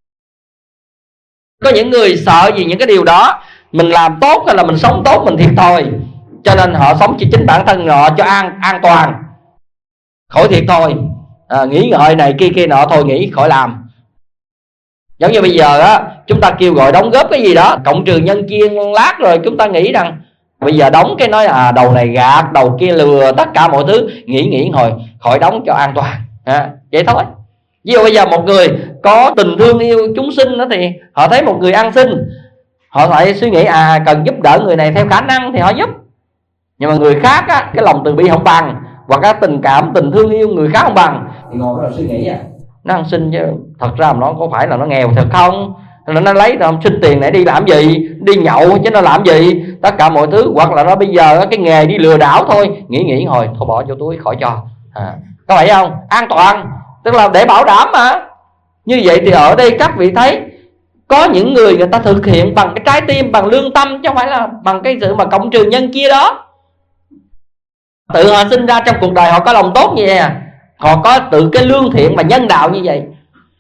Có những người sợ vì những cái điều đó, mình làm tốt hay là mình sống tốt mình thiệt thòi, cho nên họ sống cho chính bản thân họ, cho an toàn, khỏi thiệt thòi, nghĩ ngợi này kia nọ, thôi nghĩ khỏi làm. Giống như bây giờ á, chúng ta kêu gọi đóng góp cái gì đó, cộng trừ nhân chia lát, rồi chúng ta nghĩ rằng bây giờ đóng cái nói đầu này gạt, đầu kia lừa, tất cả mọi thứ, nghĩ hồi khỏi đóng cho an toàn, vậy thôi. Ví dụ bây giờ một người có tình thương yêu chúng sinh đó, thì họ thấy một người ăn xin, họ phải suy nghĩ cần giúp đỡ người này theo khả năng thì họ giúp. Nhưng mà người khác á, cái lòng từ bi không bằng, hoặc cái tình cảm, tình thương yêu người khác không bằng, thì ngồi đó suy nghĩ nó ăn xin chứ thật ra nó có phải là nó nghèo thật không, nó lấy nó xin tiền này đi làm gì, đi nhậu chứ nó làm gì, tất cả mọi thứ. Hoặc là nó bây giờ cái nghề đi lừa đảo thôi, nghĩ hồi thôi bỏ vô túi khỏi cho, có phải không? An toàn, tức là để bảo đảm mà. Như vậy thì ở đây các vị thấy có những người ta thực hiện bằng cái trái tim, bằng lương tâm, chứ không phải là bằng cái sự mà cộng trừ nhân chia đó. Tự họ sinh ra trong cuộc đời họ có lòng tốt như vậy, họ có tự cái lương thiện và nhân đạo như vậy.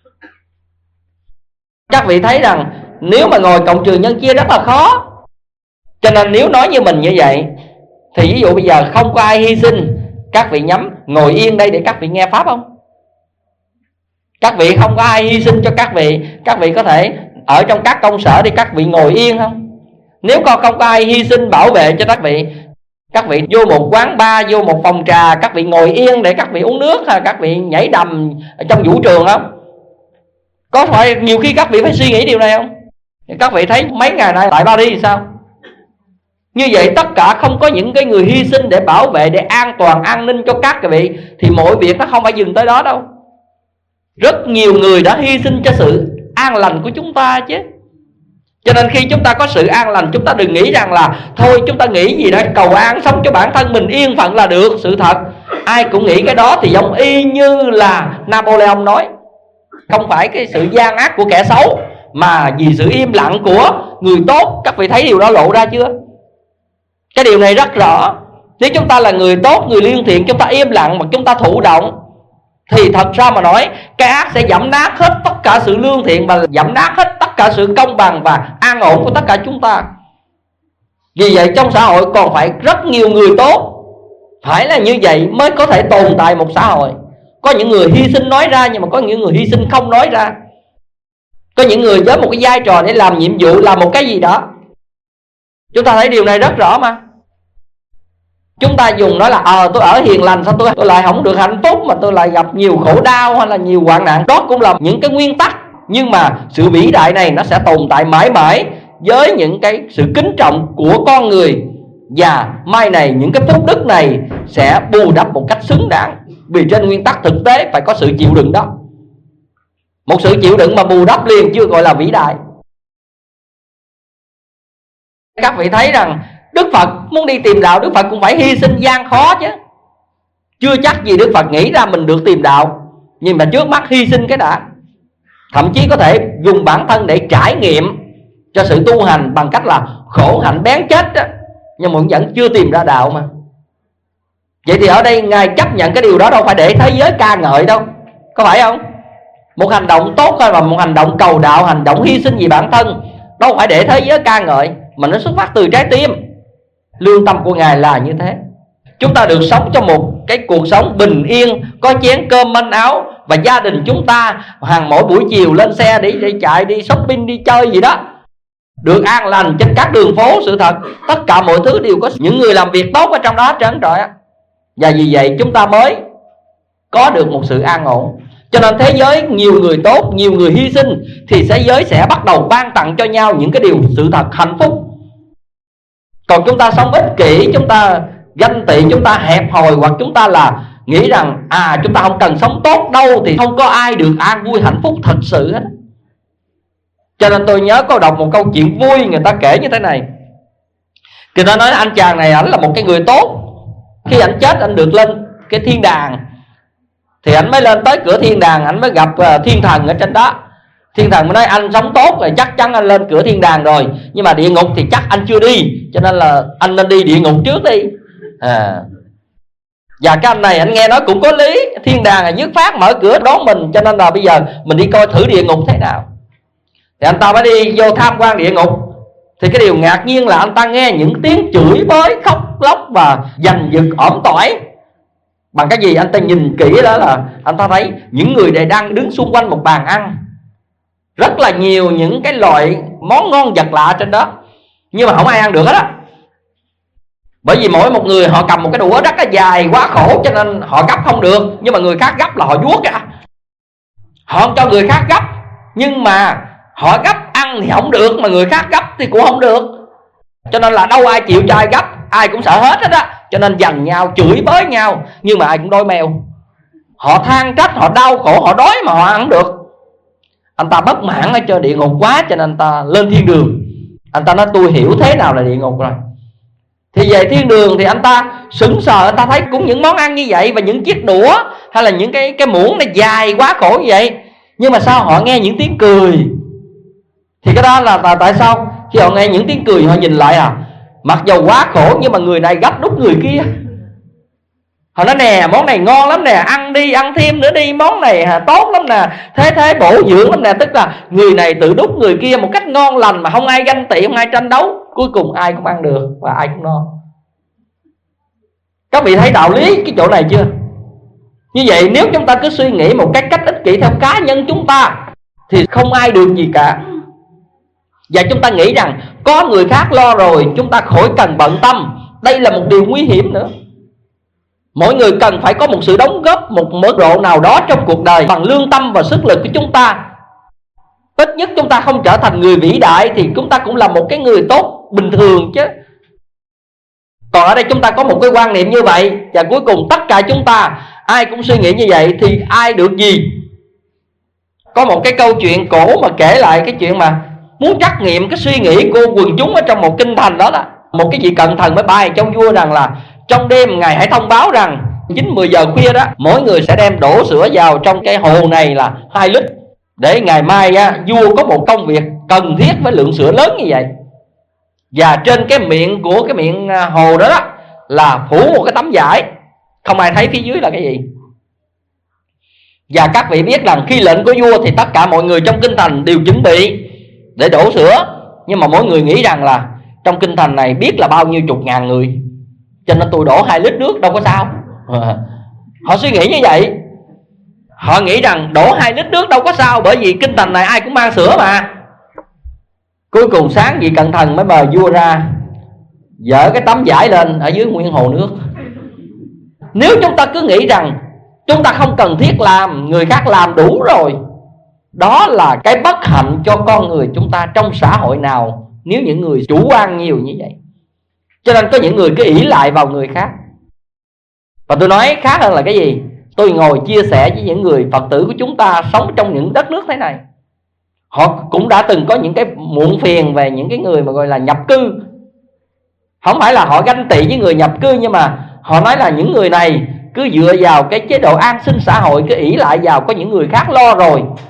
Các vị thấy rằng nếu mà ngồi cộng trừ nhân chia rất là khó. Cho nên nếu nói như mình như vậy thì ví dụ bây giờ không có ai hy sinh, các vị nhắm ngồi yên đây để các vị nghe Pháp không? Các vị không có ai hy sinh cho các vị có thể ở trong các công sở đi, các vị ngồi yên không? Nếu không có ai hy sinh bảo vệ cho các vị vô một quán bar, vô một phòng trà, các vị ngồi yên để các vị uống nước, hay các vị nhảy đầm trong vũ trường không? Có phải nhiều khi các vị phải suy nghĩ điều này không? Các vị thấy mấy ngày nay tại Paris thì sao? Như vậy tất cả không có những cái người hy sinh để bảo vệ, để an toàn, an ninh cho các vị, thì mọi việc nó không phải dừng tới đó đâu. Rất nhiều người đã hy sinh cho sự an lành của chúng ta chứ. Cho nên khi chúng ta có sự an lành, chúng ta đừng nghĩ rằng là thôi chúng ta nghĩ gì đó cầu an, sống cho bản thân mình yên phận là được. Sự thật ai cũng nghĩ cái đó thì giống y như là Napoleon nói, không phải cái sự gian ác của kẻ xấu, mà vì sự im lặng của người tốt. Các vị thấy điều đó lộ ra chưa? Cái điều này rất rõ. Nếu chúng ta là người tốt, người lương thiện, chúng ta im lặng mà chúng ta thụ động, thì thật ra mà nói cái ác sẽ dẫm nát hết tất cả sự lương thiện, và dẫm nát hết tất cả sự công bằng và an ổn của tất cả chúng ta. Vì vậy trong xã hội còn phải rất nhiều người tốt. Phải là như vậy mới có thể tồn tại một xã hội. Có những người hy sinh nói ra, nhưng mà có những người hy sinh không nói ra. Có những người với một cái vai trò để làm nhiệm vụ, làm một cái gì đó. Chúng ta thấy điều này rất rõ mà. Chúng ta dùng nói là tôi ở hiền lành, sao tôi lại không được hạnh phúc, mà tôi lại gặp nhiều khổ đau hay là nhiều hoạn nạn. Đó cũng là những cái nguyên tắc. Nhưng mà sự vĩ đại này nó sẽ tồn tại mãi mãi với những cái sự kính trọng của con người. Và mai này những cái phúc đức này sẽ bù đắp một cách xứng đáng. Vì trên nguyên tắc thực tế phải có sự chịu đựng đó. Một sự chịu đựng mà bù đắp liền chưa gọi là vĩ đại. Các vị thấy rằng Đức Phật muốn đi tìm đạo, Đức Phật cũng phải hy sinh gian khó chứ. Chưa chắc gì Đức Phật nghĩ ra mình được tìm đạo, nhưng mà trước mắt hy sinh cái đã. thậm chí có thể dùng bản thân để trải nghiệm cho sự tu hành bằng cách là khổ hạnh bén chết đó, nhưng mà vẫn chưa tìm ra đạo mà. Vậy thì ở đây Ngài chấp nhận cái điều đó đâu phải để thế giới ca ngợi đâu, có phải không? Một hành động tốt hay là một hành động cầu đạo, hành động hy sinh vì bản thân, đâu phải để thế giới ca ngợi, mà nó xuất phát từ trái tim. Lương tâm của Ngài là như thế. Chúng ta được sống trong một cái cuộc sống bình yên, có chén cơm manh áo, và gia đình chúng ta hàng mỗi buổi chiều lên xe đi chạy, đi shopping, đi chơi gì đó, được an lành trên các đường phố. Sự thật tất cả mọi thứ đều có những người làm việc tốt ở trong đó trơn trọi. Và vì vậy chúng ta mới có được một sự an ổn. Cho nên thế giới nhiều người tốt, nhiều người hy sinh, thì thế giới sẽ bắt đầu ban tặng cho nhau những cái điều sự thật hạnh phúc. Còn chúng ta sống ích kỷ, chúng ta ganh tị, chúng ta hẹp hòi, hoặc chúng ta là nghĩ rằng chúng ta không cần sống tốt đâu, thì không có ai được an vui hạnh phúc thật sự hết. Cho nên tôi nhớ có đọc một câu chuyện vui, người ta kể như thế này. Người ta nói anh chàng này, ảnh là một cái người tốt. Khi ảnh chết, anh được lên cái thiên đàng, thì ảnh mới lên tới cửa thiên đàng, ảnh mới gặp thiên thần ở trên đó. Thiên thần mới nói anh sống tốt rồi, chắc chắn anh lên cửa thiên đàng rồi, nhưng mà địa ngục thì chắc anh chưa đi, cho nên là anh nên đi địa ngục trước đi. Và cái anh này anh nghe nói cũng có lý, thiên đàng là dứt phát mở cửa đón mình, cho nên là bây giờ mình đi coi thử địa ngục thế nào. Thì anh ta mới đi vô tham quan địa ngục. Thì cái điều ngạc nhiên là anh ta nghe những tiếng chửi bới, khóc lóc và giành giật ỏm tỏi. Bằng cái gì? Anh ta nhìn kỹ đó là anh ta thấy những người này đang đứng xung quanh một bàn ăn, rất là nhiều những cái loại món ngon vật lạ trên đó, nhưng mà không ai ăn được hết á. Bởi vì mỗi một người họ cầm một cái đũa rất là dài, quá khổ, cho nên họ gấp không được. Nhưng mà người khác gấp là họ vuốt ra, họ không cho người khác gấp. Nhưng mà họ gấp ăn thì không được, mà người khác gấp thì cũng không được. Cho nên là đâu ai chịu cho ai gấp, ai cũng sợ hết á. Cho nên giành nhau, chửi bới nhau, nhưng mà ai cũng đói mèo. Họ than trách, họ đau khổ, họ đói mà họ ăn được. Anh ta bất mãn ở trên địa ngục quá, cho nên anh ta lên thiên đường. Anh ta nói tôi hiểu thế nào là địa ngục rồi. Thì về thiên đường thì anh ta sững sờ, anh ta thấy cũng những món ăn như vậy, và những chiếc đũa hay là những cái muỗng này dài quá khổ như vậy. Nhưng mà sao họ nghe những tiếng cười? Thì cái đó là tại sao? Khi họ nghe những tiếng cười, họ nhìn lại mặc dầu quá khổ, nhưng mà người này gấp đút người kia. Họ nói nè, món này ngon lắm nè, ăn đi, ăn thêm nữa đi, món này tốt lắm nè, thế bổ dưỡng lắm nè. Tức là người này tự đút người kia một cách ngon lành, mà không ai ganh tị, không ai tranh đấu. Cuối cùng ai cũng ăn được và ai cũng no. Các vị thấy đạo lý cái chỗ này chưa? Như vậy nếu chúng ta cứ suy nghĩ một cách ích kỷ theo cá nhân chúng ta, thì không ai được gì cả. Và chúng ta nghĩ rằng có người khác lo rồi, chúng ta khỏi cần bận tâm. Đây là một điều nguy hiểm nữa. Mỗi người cần phải có một sự đóng góp, một mức độ nào đó trong cuộc đời bằng lương tâm và sức lực của chúng ta. Ít nhất chúng ta không trở thành người vĩ đại, thì chúng ta cũng là một cái người tốt bình thường chứ. Còn ở đây chúng ta có một cái quan niệm như vậy, và cuối cùng tất cả chúng ta ai cũng suy nghĩ như vậy, thì ai được gì? Có một cái câu chuyện cổ mà kể lại cái chuyện mà muốn trắc nghiệm cái suy nghĩ của quần chúng ở trong một kinh thành đó là một cái vị cận thần mới bài trong vua rằng là trong đêm ngài hãy thông báo rằng 9-10 giờ khuya đó, mỗi người sẽ đem đổ sữa vào trong cái hồ này là 2 lít, để ngày mai vua có một công việc cần thiết với lượng sữa lớn như vậy. Và trên cái miệng của cái miệng hồ đó, là phủ một cái tấm vải, không ai thấy phía dưới là cái gì. Và các vị biết rằng khi lệnh của vua thì tất cả mọi người trong kinh thành đều chuẩn bị để đổ sữa. Nhưng mà mỗi người nghĩ rằng là trong kinh thành này biết là bao nhiêu chục ngàn người, cho nên tôi đổ 2 lít nước đâu có sao. Họ suy nghĩ như vậy. Họ nghĩ rằng đổ 2 lít nước đâu có sao, bởi vì kinh thành này ai cũng mang sữa mà. Cuối cùng sáng vị cận thần mới mời vua ra, dỡ cái tấm vải lên ở dưới nguyên hồ nước. Nếu chúng ta cứ nghĩ rằng chúng ta không cần thiết làm, người khác làm đủ rồi, đó là cái bất hạnh cho con người chúng ta trong xã hội nào, nếu những người chủ quan nhiều như vậy. Cho nên có những người cứ ỷ lại vào người khác. Và tôi nói khác hơn là cái gì? Tôi ngồi chia sẻ với những người Phật tử của chúng ta sống trong những đất nước thế này. Họ cũng đã từng có những cái muộn phiền về những cái người mà gọi là nhập cư. Không phải là họ ganh tị với người nhập cư, nhưng mà họ nói là những người này cứ dựa vào cái chế độ an sinh xã hội, cứ ỷ lại vào có những người khác lo rồi,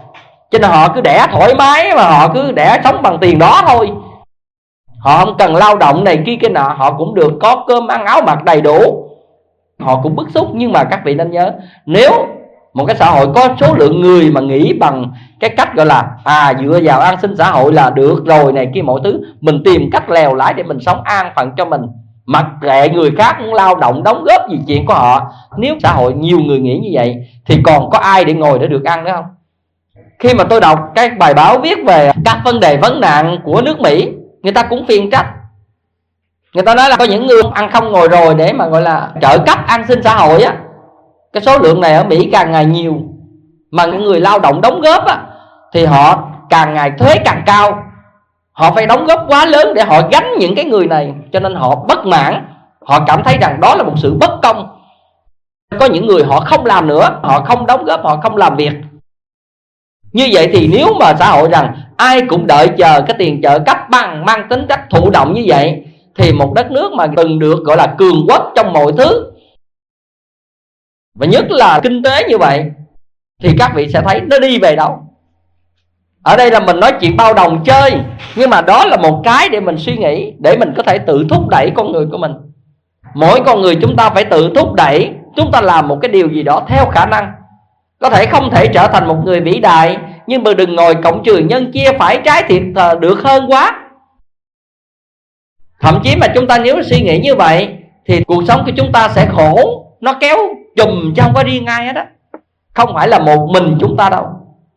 Cho nên họ cứ đẻ thoải mái, mà họ cứ đẻ sống bằng tiền đó thôi. Họ không cần lao động này kia cái nọ, họ cũng được có cơm ăn áo mặc đầy đủ. Họ cũng bức xúc. Nhưng mà các vị nên nhớ, nếu một cái xã hội có số lượng người mà nghĩ bằng cái cách gọi là dựa vào an sinh xã hội là được rồi này kia mọi thứ, mình tìm cách lèo lái để mình sống an phận cho mình, mặc kệ người khác muốn lao động đóng góp gì chuyện của họ. Nếu xã hội nhiều người nghĩ như vậy thì còn có ai để ngồi để được ăn nữa không? Khi mà tôi đọc cái bài báo viết về các vấn đề vấn nạn của nước Mỹ, người ta cũng phiền trách. Người ta nói là có những người ăn không ngồi rồi để mà gọi là trợ cấp an sinh xã hội á. Cái số lượng này ở Mỹ càng ngày nhiều. Mà những người lao động đóng góp á, thì họ càng ngày thuế càng cao. Họ phải đóng góp quá lớn để họ gánh những cái người này. Cho nên họ bất mãn. Họ cảm thấy rằng đó là một sự bất công. Có những người họ không làm nữa, họ không đóng góp, họ không làm việc. Như vậy thì nếu mà xã hội rằng ai cũng đợi chờ cái tiền trợ cấp mang tính chất thụ động như vậy, thì một đất nước mà từng được gọi là cường quốc trong mọi thứ, và nhất là kinh tế như vậy, thì các vị sẽ thấy nó đi về đâu. Ở đây là mình nói chuyện bao đồng chơi, nhưng mà đó là một cái để mình suy nghĩ, để mình có thể tự thúc đẩy con người của mình. Mỗi con người chúng ta phải tự thúc đẩy, chúng ta làm một cái điều gì đó theo khả năng. Có thể không thể trở thành một người vĩ đại, nhưng mà đừng ngồi cộng trừ nhân chia phải trái thiệt được hơn quá. Thậm chí mà chúng ta nếu suy nghĩ như vậy thì cuộc sống của chúng ta sẽ khổ, nó kéo chùm chứ không có riêng ai hết á. Không phải là một mình chúng ta đâu.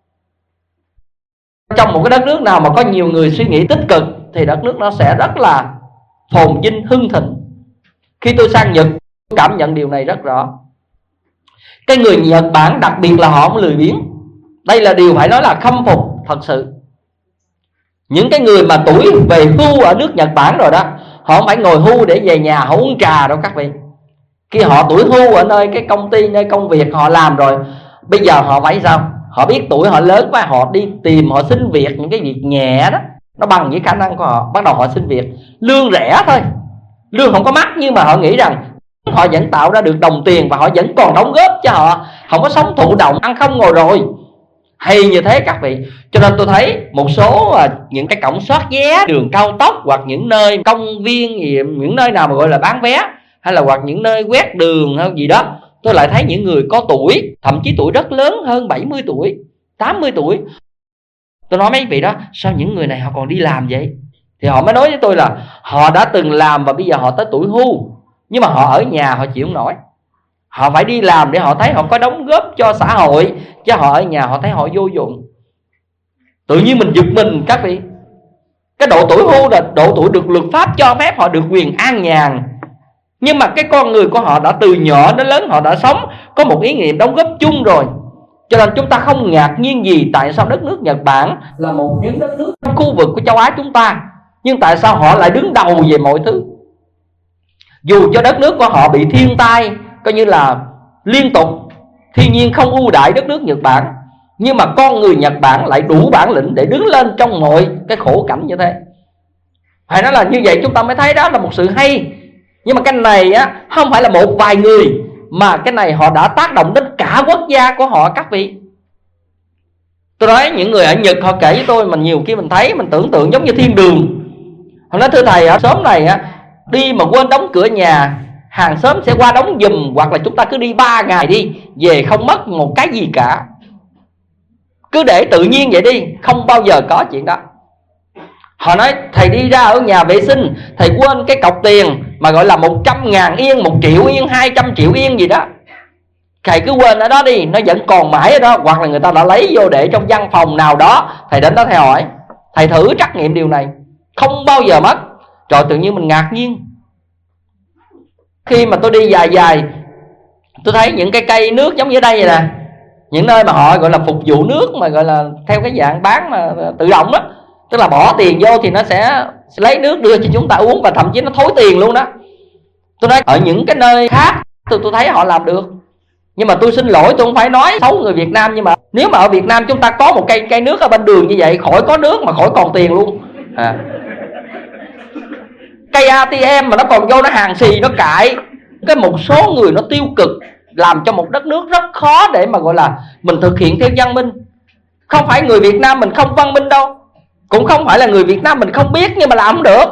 Trong một cái đất nước nào mà có nhiều người suy nghĩ tích cực thì đất nước nó sẽ rất là phồn vinh hưng thịnh. Khi tôi sang Nhật, tôi cảm nhận điều này rất rõ. Cái người Nhật Bản đặc biệt là họ không lười biếng. Đây là điều phải nói là khâm phục thật sự. Những cái người mà tuổi về hưu ở nước Nhật Bản rồi đó, họ không phải ngồi hưu để về nhà họ uống trà đâu các vị. Khi họ tuổi hưu ở nơi cái công ty, nơi công việc họ làm rồi, bây giờ họ phải sao? Họ biết tuổi họ lớn quá, họ đi tìm, họ xin việc, những cái việc nhẹ đó, nó bằng với khả năng của họ. Bắt đầu họ xin việc, lương rẻ thôi, lương không có mắc, nhưng mà họ nghĩ rằng họ vẫn tạo ra được đồng tiền và họ vẫn còn đóng góp cho họ, không có sống thụ động, ăn không ngồi rồi. Hay như thế các vị. Cho nên tôi thấy một số những cái cổng soát vé, đường cao tốc, hoặc những nơi công viên, những nơi nào mà gọi là bán vé, hay là hoặc những nơi quét đường hay gì đó, tôi lại thấy những người có tuổi, thậm chí tuổi rất lớn, hơn 70 tuổi, 80 tuổi. Tôi nói mấy vị đó, sao những người này họ còn đi làm vậy? Thì họ mới nói với tôi là họ đã từng làm và bây giờ họ tới tuổi hưu, nhưng mà họ ở nhà họ chịu không nổi. Họ phải đi làm để họ thấy họ có đóng góp cho xã hội, chứ họ ở nhà họ thấy họ vô dụng. Tự nhiên mình giật mình các vị. Cái độ tuổi hưu là độ tuổi được luật pháp cho phép họ được quyền an nhàn, nhưng mà cái con người của họ đã từ nhỏ đến lớn, họ đã sống có một ý nghiệm đóng góp chung rồi. Cho nên chúng ta không ngạc nhiên gì tại sao đất nước Nhật Bản là một những đất nước trong khu vực của châu Á chúng ta, nhưng tại sao họ lại đứng đầu về mọi thứ. Dù cho đất nước của họ bị thiên tai coi như là liên tục, thiên nhiên không ưu đãi đất nước Nhật Bản, nhưng mà con người Nhật Bản lại đủ bản lĩnh để đứng lên trong mọi cái khổ cảnh như thế. Phải nói là như vậy chúng ta mới thấy đó là một sự hay. Nhưng mà cái này á, không phải là một vài người, mà cái này họ đã tác động đến cả quốc gia của họ các vị. Tôi nói những người ở Nhật họ kể với tôi, mà nhiều khi mình thấy, mình tưởng tượng giống như thiên đường. Họ nói thưa thầy, ở xóm này á, đi mà quên đóng cửa nhà, hàng xóm sẽ qua đóng giùm, hoặc là chúng ta cứ đi 3 ngày đi, về không mất một cái gì cả. Cứ để tự nhiên vậy đi, không bao giờ có chuyện đó. Họ nói thầy đi ra ở nhà vệ sinh, thầy quên cái cọc tiền mà gọi là 100.000 yên, 1 triệu yên, 200 triệu yên gì đó, thầy cứ quên ở đó đi, nó vẫn còn mãi ở đó. Hoặc là người ta đã lấy vô để trong văn phòng nào đó, thầy đến đó thầy hỏi, thầy thử trắc nghiệm điều này, không bao giờ mất. Rồi tự nhiên mình ngạc nhiên. Khi mà tôi đi dài, tôi thấy những cái cây nước giống như đây vậy nè, những nơi mà họ gọi là phục vụ nước mà gọi là theo cái dạng bán mà tự động đó, tức là bỏ tiền vô thì nó sẽ lấy nước đưa cho chúng ta uống, và thậm chí nó thối tiền luôn đó. Tôi nói ở những cái nơi khác tôi thấy họ làm được. Nhưng mà tôi xin lỗi, tôi không phải nói xấu người Việt Nam, nhưng mà nếu mà ở Việt Nam chúng ta có một cây nước ở bên đường như vậy, khỏi có nước mà khỏi còn tiền luôn. Cây ATM mà nó còn vô nó hàng xì nó cãi. Cái một số người nó tiêu cực làm cho một đất nước rất khó để mà gọi là mình thực hiện theo văn minh. Không phải người Việt Nam mình không văn minh đâu, cũng không phải là người Việt Nam mình không biết, nhưng mà làm không được.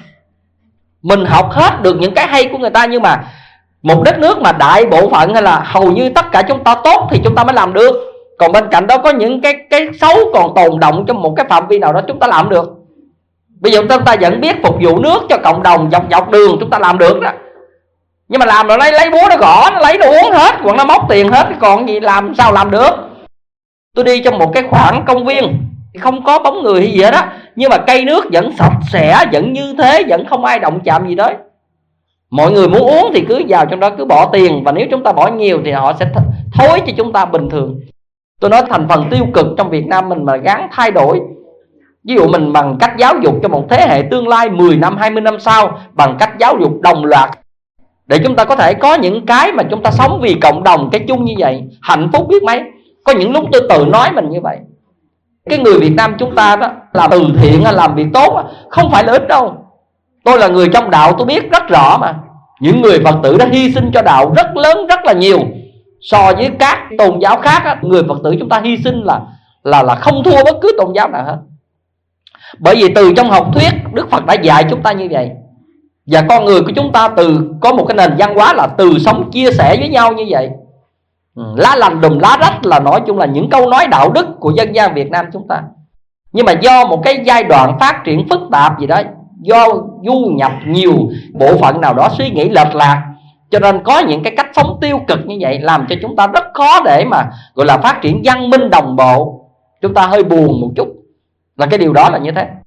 Mình học hết được những cái hay của người ta, nhưng mà một đất nước mà đại bộ phận hay là hầu như tất cả chúng ta tốt thì chúng ta mới làm được. Còn bên cạnh đó có những cái xấu còn tồn đọng trong một cái phạm vi nào đó chúng ta làm được. Bây giờ chúng ta vẫn biết phục vụ nước cho cộng đồng dọc đường, chúng ta làm được đó. Nhưng mà làm rồi lấy búa nó gõ, nó lấy nó uống hết, hoặc nó móc tiền hết, còn gì làm sao làm được. Tôi đi trong một cái khoảng công viên không có bóng người hay gì hết đó, nhưng mà cây nước vẫn sạch sẽ, vẫn như thế, vẫn không ai động chạm gì tới. Mọi người muốn uống thì cứ vào trong đó, cứ bỏ tiền, và nếu chúng ta bỏ nhiều thì họ sẽ thối cho chúng ta bình thường. Tôi nói thành phần tiêu cực trong Việt Nam mình mà gắng thay đổi. Ví dụ mình bằng cách giáo dục cho một thế hệ tương lai 10 năm, 20 năm sau, bằng cách giáo dục đồng loạt, để chúng ta có thể có những cái mà chúng ta sống vì cộng đồng, cái chung như vậy, hạnh phúc biết mấy. Có những lúc tôi tự nói mình như vậy. Cái người Việt Nam chúng ta đó, làm từ thiện, làm việc tốt, không phải là ít đâu. Tôi là người trong đạo, tôi biết rất rõ mà. Những người Phật tử đã hy sinh cho đạo rất lớn, rất là nhiều. So với các tôn giáo khác, người Phật tử chúng ta hy sinh là không thua bất cứ tôn giáo nào hết. Bởi vì từ trong học thuyết, Đức Phật đã dạy chúng ta như vậy. Và con người của chúng ta có một cái nền văn hóa là từ sống chia sẻ với nhau như vậy. Lá lành đùm lá rách là nói chung là những câu nói đạo đức của dân gian Việt Nam chúng ta. Nhưng mà do một cái giai đoạn phát triển phức tạp gì đó, do du nhập nhiều bộ phận nào đó suy nghĩ lệch lạc, cho nên có những cái cách sống tiêu cực như vậy, làm cho chúng ta rất khó để mà gọi là phát triển văn minh đồng bộ. Chúng ta hơi buồn một chút là cái điều đó là như thế.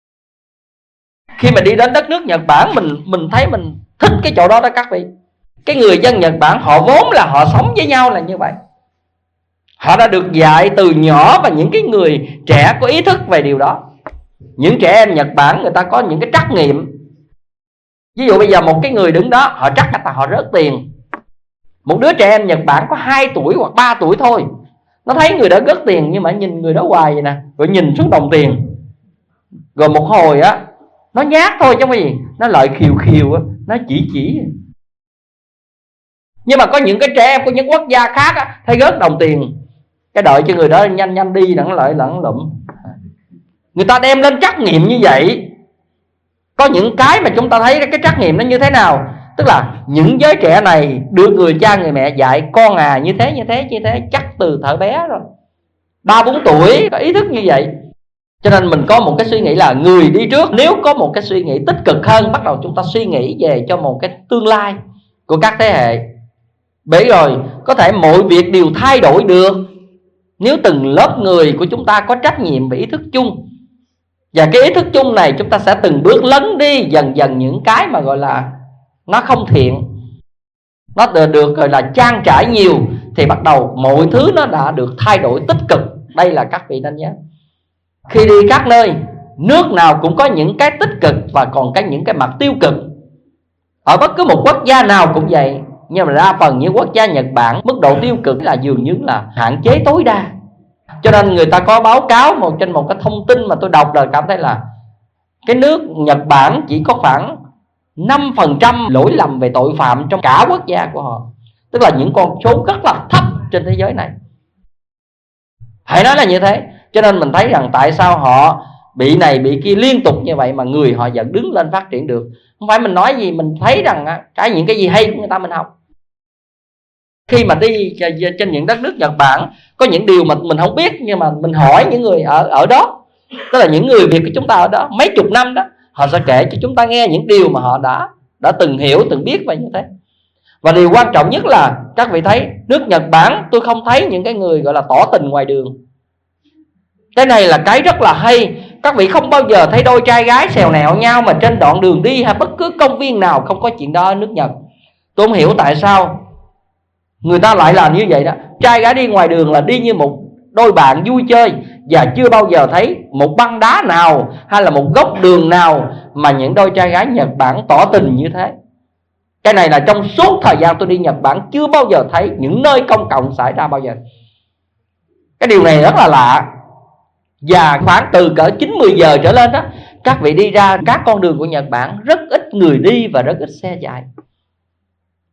Khi mà đi đến đất nước Nhật Bản, mình thấy mình thích cái chỗ đó đó các vị. Cái người dân Nhật Bản họ vốn là họ sống với nhau là như vậy. Họ đã được dạy từ nhỏ, và những cái người trẻ có ý thức về điều đó. Những trẻ em Nhật Bản người ta có những cái trắc nghiệm. Ví dụ bây giờ một cái người đứng đó, họ trắc người ta, họ rớt tiền. Một đứa trẻ em Nhật Bản có 2 tuổi hoặc 3 tuổi thôi, nó thấy người đó rớt tiền, nhưng mà nhìn người đó hoài vậy nè, rồi nhìn xuống đồng tiền. Rồi một hồi á, nó nhát thôi chứ gì, nó lại khiều khiều á, nó chỉ. Nhưng mà có những cái trẻ em của những quốc gia khác á, thấy rớt đồng tiền, cái đợi cho người đó nhanh đi, đặng lại lẫn lụm. Người ta đem lên trắc nghiệm như vậy. Có những cái mà chúng ta thấy cái trắc nghiệm nó như thế nào. Tức là những giới trẻ này được người cha người mẹ dạy con như thế, chắc từ thời bé rồi, 3-4 tuổi có ý thức như vậy. Cho nên mình có một cái suy nghĩ là người đi trước, nếu có một cái suy nghĩ tích cực hơn, bắt đầu chúng ta suy nghĩ về cho một cái tương lai của các thế hệ. Bởi rồi có thể mọi việc đều thay đổi được nếu từng lớp người của chúng ta có trách nhiệm về ý thức chung. Và cái ý thức chung này chúng ta sẽ từng bước lấn đi dần dần những cái mà gọi là nó không thiện, nó được gọi là trang trải nhiều, thì bắt đầu mọi thứ nó đã được thay đổi tích cực. Đây là các vị nên nhớ. Khi đi các nơi, nước nào cũng có những cái tích cực và còn những cái mặt tiêu cực. Ở bất cứ một quốc gia nào cũng vậy. Nhưng mà đa phần những quốc gia Nhật Bản, mức độ tiêu cực là dường như là hạn chế tối đa. Cho nên người ta có báo cáo trên một cái thông tin mà tôi đọc rồi cảm thấy là cái nước Nhật Bản chỉ có khoảng 5% lỗi lầm về tội phạm trong cả quốc gia của họ. Tức là những con số rất là thấp trên thế giới này. Hãy nói là như thế. Cho nên mình thấy rằng tại sao họ bị này bị kia liên tục như vậy mà người họ vẫn đứng lên phát triển được. Không phải mình nói gì, mình thấy rằng những cái gì hay của người ta mình học. Khi mà đi trên những đất nước Nhật Bản, có những điều mà mình không biết, nhưng mà mình hỏi những người ở đó, tức là những người Việt của chúng ta ở đó mấy chục năm đó, họ sẽ kể cho chúng ta nghe những điều mà họ đã từng hiểu, từng biết về như thế. Và điều quan trọng nhất là các vị thấy nước Nhật Bản, tôi không thấy những cái người gọi là tỏ tình ngoài đường. Cái này là cái rất là hay. Các vị không bao giờ thấy đôi trai gái xèo nẹo nhau mà trên đoạn đường đi hay bất cứ công viên nào, không có chuyện đó ở nước Nhật. Tôi không hiểu tại sao người ta lại làm như vậy đó. Trai gái đi ngoài đường là đi như một đôi bạn vui chơi, và chưa bao giờ thấy một băng đá nào hay là một góc đường nào mà những đôi trai gái Nhật Bản tỏ tình như thế. Cái này là trong suốt thời gian tôi đi Nhật Bản chưa bao giờ thấy những nơi công cộng xảy ra bao giờ. Cái điều này rất là lạ. Và khoảng từ cỡ 9-10 giờ trở lên đó, các vị đi ra các con đường của Nhật Bản, rất ít người đi và rất ít xe chạy.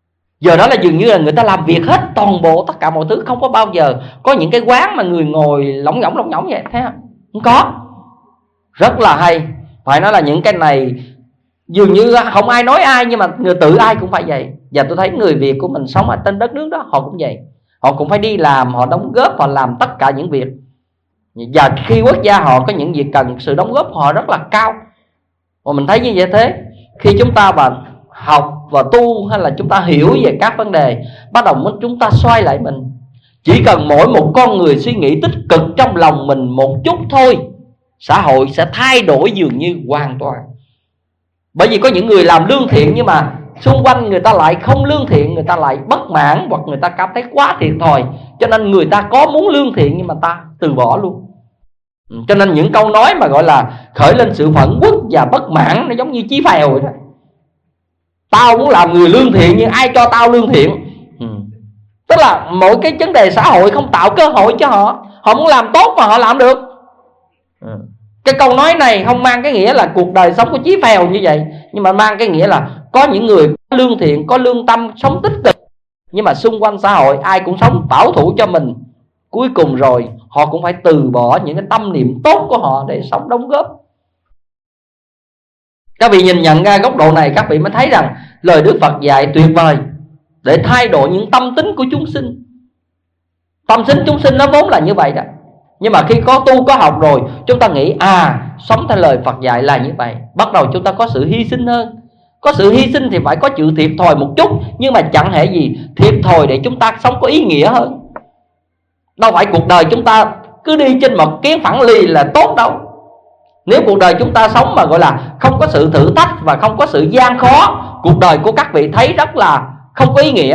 Giờ đó là dường như là người ta làm việc hết toàn bộ tất cả mọi thứ, không có bao giờ có những cái quán mà người ngồi lỏng nhỏng vậy, thấy không? Không có. Rất là hay. Phải nói là những cái này dường như không ai nói ai, nhưng mà người tự ai cũng phải vậy. Và tôi thấy người Việt của mình sống ở trên đất nước đó, họ cũng vậy. Họ cũng phải đi làm, họ đóng góp, họ làm tất cả những việc. Và khi quốc gia họ có những việc cần sự đóng góp họ rất là cao. Và mình thấy như vậy thế. Khi chúng ta và học và tu, hay là chúng ta hiểu về các vấn đề, bắt đầu chúng ta xoay lại mình. Chỉ cần mỗi một con người suy nghĩ tích cực trong lòng mình một chút thôi, xã hội sẽ thay đổi dường như hoàn toàn. Bởi vì có những người làm lương thiện nhưng mà xung quanh người ta lại không lương thiện, người ta lại bất mãn, hoặc người ta cảm thấy quá thiệt thòi, cho nên người ta có muốn lương thiện nhưng mà ta từ bỏ luôn. Cho nên những câu nói mà gọi là khởi lên sự phẫn uất và bất mãn, nó giống như chí phèo vậy đó. Tao muốn làm người lương thiện nhưng ai cho tao lương thiện. Tức là mỗi cái vấn đề xã hội không tạo cơ hội cho họ. Họ muốn làm tốt mà họ làm được. Cái câu nói này không mang cái nghĩa là cuộc đời sống của chí phèo như vậy, nhưng mà mang cái nghĩa là có những người có lương thiện, có lương tâm, sống tích cực, nhưng mà xung quanh xã hội ai cũng sống bảo thủ cho mình. Cuối cùng rồi họ cũng phải từ bỏ những cái tâm niệm tốt của họ để sống đóng góp. Các vị nhìn nhận ra góc độ này, các vị mới thấy rằng lời Đức Phật dạy tuyệt vời để thay đổi những tâm tính của chúng sinh. Tâm tính chúng sinh nó vốn là như vậy đó. Nhưng mà khi có tu có học rồi, chúng ta nghĩ sống theo lời Phật dạy là như vậy. Bắt đầu chúng ta có sự hy sinh hơn. Có sự hy sinh thì phải có chịu thiệt thòi một chút, nhưng mà chẳng hề gì thiệt thòi để chúng ta sống có ý nghĩa hơn. Đâu phải cuộc đời chúng ta cứ đi trên một kiến phẳng lì là tốt đâu. Nếu cuộc đời chúng ta sống mà gọi là không có sự thử thách và không có sự gian khó, cuộc đời của các vị thấy rất là không có ý nghĩa.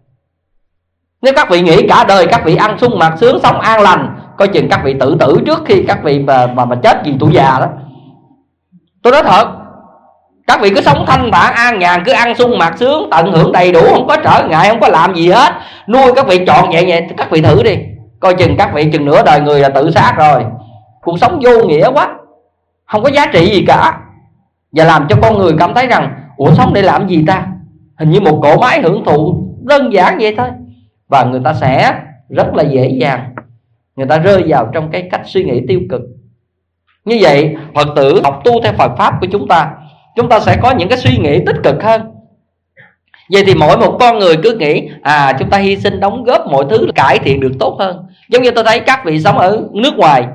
Nếu các vị nghĩ cả đời các vị ăn sung mặc sướng, sống an lành, coi chừng các vị tự tử trước khi các vị mà chết vì tuổi già đó. Tôi nói thật, các vị cứ sống thanh thản an nhàn, cứ ăn sung mặc sướng, tận hưởng đầy đủ, không có trở ngại, không có làm gì hết, nuôi các vị trọn vậy, các vị thử đi, coi chừng các vị chừng nửa đời người là tự sát rồi. Cuộc sống vô nghĩa quá, không có giá trị gì cả, và làm cho con người cảm thấy rằng ủa sống để làm gì ta, hình như một cỗ máy hưởng thụ đơn giản vậy thôi. Và người ta sẽ rất là dễ dàng người ta rơi vào trong cái cách suy nghĩ tiêu cực. Như vậy Phật tử học tu theo Phật Pháp của chúng ta sẽ có những cái suy nghĩ tích cực hơn. Vậy thì mỗi một con người cứ nghĩ chúng ta hy sinh đóng góp mọi thứ cải thiện được tốt hơn. Giống như tôi thấy các vị sống ở nước ngoài,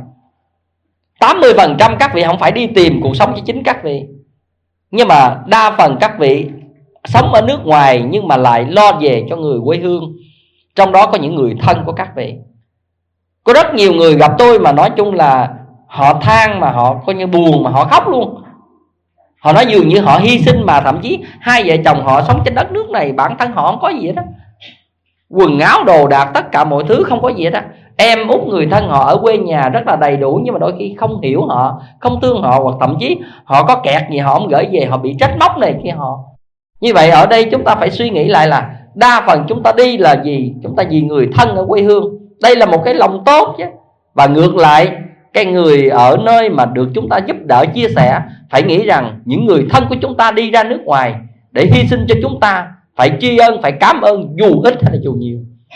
80% các vị không phải đi tìm cuộc sống cho chính các vị, nhưng mà đa phần các vị sống ở nước ngoài nhưng mà lại lo về cho người quê hương. Trong đó có những người thân của các vị. Có rất nhiều người gặp tôi mà nói chung là họ than, mà họ coi như buồn, mà họ khóc luôn. Họ nói dường như họ hy sinh, mà thậm chí hai vợ chồng họ sống trên đất nước này, bản thân họ không có gì hết đó. Quần áo đồ đạc tất cả mọi thứ không có gì hết đó. Em út người thân họ ở quê nhà rất là đầy đủ, nhưng mà đôi khi không hiểu họ, không thương họ, hoặc thậm chí họ có kẹt gì họ không gửi về, họ bị trách móc này kia họ. Như vậy ở đây chúng ta phải suy nghĩ lại là đa phần chúng ta đi là gì? Chúng ta vì người thân ở quê hương. Đây là một cái lòng tốt chứ. Và ngược lại, cái người ở nơi mà được chúng ta giúp đỡ chia sẻ phải nghĩ rằng những người thân của chúng ta đi ra nước ngoài để hy sinh cho chúng ta, phải tri ân, phải cảm ơn dù ít hay là dù nhiều.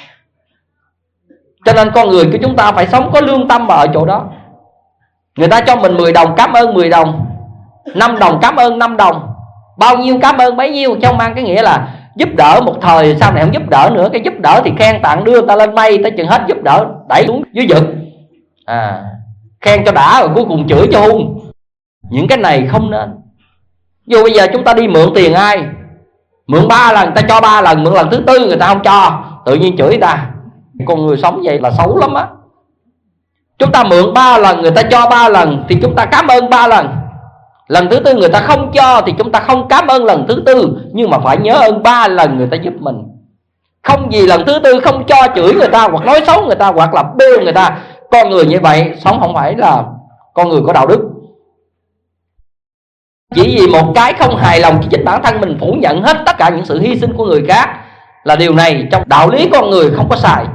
Cho nên con người của chúng ta phải sống có lương tâm ở chỗ đó. Người ta cho mình 10 đồng cảm ơn 10 đồng, 5 đồng cảm ơn 5 đồng, bao nhiêu cảm ơn bấy nhiêu, chứ không mang cái nghĩa là giúp đỡ một thời sau này không giúp đỡ nữa. Cái giúp đỡ thì khen tặng đưa người ta lên mây, tới chừng hết giúp đỡ đẩy xuống dưới vực, khen cho đã rồi cuối cùng chửi cho hung. Những cái này không nên. Dù bây giờ chúng ta đi mượn tiền ai, mượn 3 lần ta cho 3 lần, mượn lần thứ 4 người ta không cho, tự nhiên chửi ta. Con người sống vậy là xấu lắm á. Chúng ta mượn 3 lần người ta cho 3 lần thì chúng ta cảm ơn 3 lần. Lần thứ 4 người ta không cho thì chúng ta không cảm ơn lần thứ 4, nhưng mà phải nhớ ơn 3 lần người ta giúp mình. Không vì lần thứ 4 không cho chửi người ta, hoặc nói xấu người ta, hoặc là bêu người ta. Con người như vậy sống không phải là con người có đạo đức. Chỉ vì một cái không hài lòng chỉ chính bản thân mình, phủ nhận hết tất cả những sự hy sinh của người khác, là điều này trong đạo lý con người không có sai.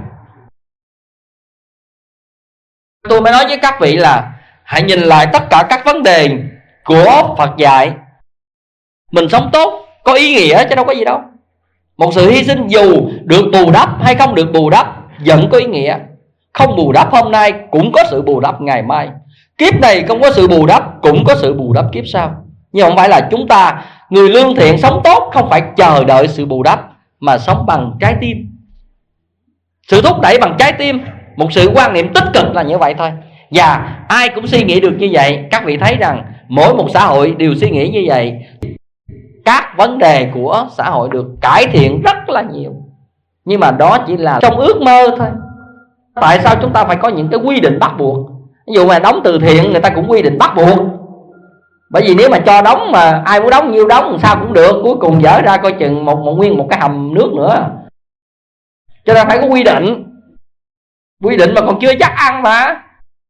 Tôi mới nói với các vị là hãy nhìn lại tất cả các vấn đề của Phật dạy. Mình sống tốt, có ý nghĩa chứ đâu có gì đâu. Một sự hy sinh dù được bù đắp hay không được bù đắp vẫn có ý nghĩa. Không bù đắp hôm nay cũng có sự bù đắp ngày mai. Kiếp này không có sự bù đắp cũng có sự bù đắp kiếp sau. Nhưng không phải là chúng ta, người lương thiện sống tốt không phải chờ đợi sự bù đắp, mà sống bằng trái tim. Sự thúc đẩy bằng trái tim. Một sự quan niệm tích cực là như vậy thôi. Và ai cũng suy nghĩ được như vậy. Các vị thấy rằng mỗi một xã hội đều suy nghĩ như vậy, các vấn đề của xã hội được cải thiện rất là nhiều. Nhưng mà đó chỉ là trong ước mơ thôi. Tại sao chúng ta phải có những cái quy định bắt buộc? Ví dụ mà đóng từ thiện người ta cũng quy định bắt buộc. Bởi vì nếu mà cho đóng mà ai muốn đóng nhiêu đóng sao cũng được, cuối cùng dở ra coi chừng nguyên một cái hầm nước nữa. Cho nên phải có quy định. Quy định mà còn chưa chắc ăn mà.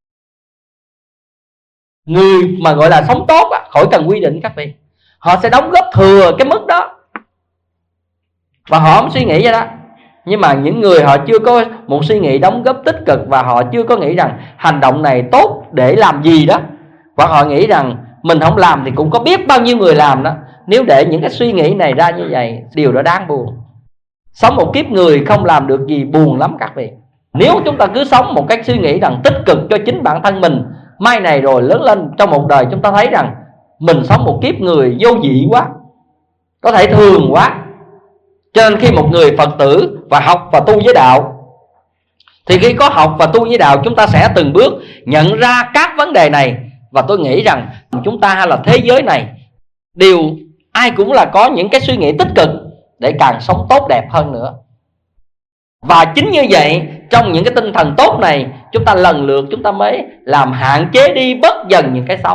Người mà gọi là sống tốt á, khỏi cần quy định các vị. Họ sẽ đóng góp thừa cái mức đó, và họ không suy nghĩ vậy đó. Nhưng mà những người họ chưa có một suy nghĩ đóng góp tích cực, và họ chưa có nghĩ rằng hành động này tốt để làm gì đó, và họ nghĩ rằng mình không làm thì cũng có biết bao nhiêu người làm đó. Nếu để những cái suy nghĩ này ra như vậy, điều đó đáng buồn. Sống một kiếp người không làm được gì buồn lắm các vị. Nếu chúng ta cứ sống một cách suy nghĩ rằng tích cực cho chính bản thân mình, mai này rồi lớn lên trong một đời chúng ta thấy rằng mình sống một kiếp người vô vị quá, có thể thường quá. Cho nên khi một người Phật tử và học và tu với đạo, thì khi có học và tu với đạo, chúng ta sẽ từng bước nhận ra các vấn đề này. Và tôi nghĩ rằng chúng ta hay là thế giới này đều ai cũng là có những cái suy nghĩ tích cực để càng sống tốt đẹp hơn nữa. Và chính như vậy, trong những cái tinh thần tốt này, chúng ta lần lượt chúng ta mới làm hạn chế đi bớt dần những cái xấu.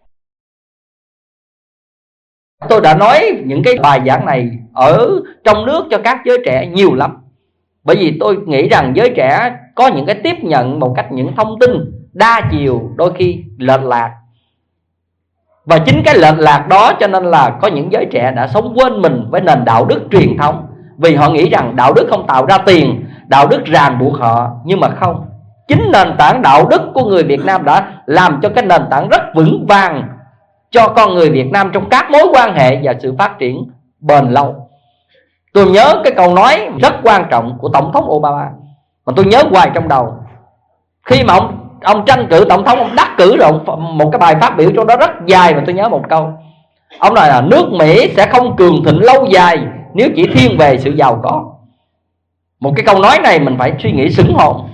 Tôi đã nói những cái bài giảng này ở trong nước cho các giới trẻ nhiều lắm. Bởi vì tôi nghĩ rằng giới trẻ có những cái tiếp nhận một cách những thông tin đa chiều, đôi khi lệch lạc. Và chính cái lệch lạc đó cho nên là có những giới trẻ đã sống quên mình với nền đạo đức truyền thống. Vì họ nghĩ rằng đạo đức không tạo ra tiền, đạo đức ràng buộc họ. Nhưng mà không. Chính nền tảng đạo đức của người Việt Nam đã làm cho cái nền tảng rất vững vàng cho con người Việt Nam trong các mối quan hệ và sự phát triển bền lâu. Tôi nhớ cái câu nói rất quan trọng của Tổng thống Obama mà tôi nhớ hoài trong đầu. Khi mà ông tranh cử tổng thống, ông đắc cử rồi, một cái bài phát biểu trong đó rất dài, mà tôi nhớ một câu. Ông nói là nước Mỹ sẽ không cường thịnh lâu dài nếu chỉ thiên về sự giàu có. Một cái câu nói này mình phải suy nghĩ sững hồn.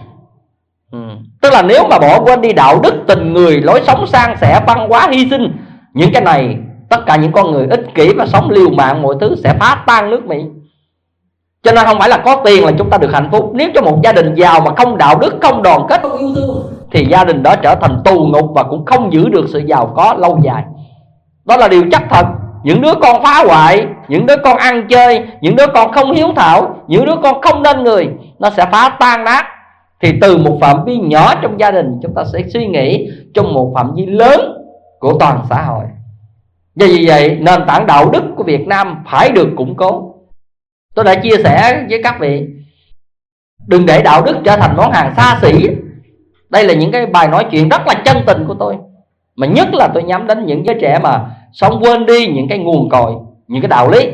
Tức là nếu mà bỏ quên đi đạo đức, tình người, lối sống san sẻ, văn hóa, hy sinh, những cái này, tất cả những con người ích kỷ và sống liều mạng mọi thứ sẽ phá tan nước Mỹ. Cho nên không phải là có tiền là chúng ta được hạnh phúc. Nếu cho một gia đình giàu mà không đạo đức, không đoàn kết, không yêu thương, thì gia đình đó trở thành tù ngục và cũng không giữ được sự giàu có lâu dài. Đó là điều chắc thật. Những đứa con phá hoại, những đứa con ăn chơi, những đứa con không hiếu thảo, những đứa con không nên người, nó sẽ phá tan nát. Thì từ một phạm vi nhỏ trong gia đình, chúng ta sẽ suy nghĩ trong một phạm vi lớn của toàn xã hội. Và vì vậy nền tảng đạo đức của Việt Nam phải được củng cố. Tôi đã chia sẻ với các vị, đừng để đạo đức trở thành món hàng xa xỉ. Đây là những cái bài nói chuyện rất là chân tình của tôi, mà nhất là tôi nhắm đến những giới trẻ mà sống quên đi những cái nguồn cội, những cái đạo lý.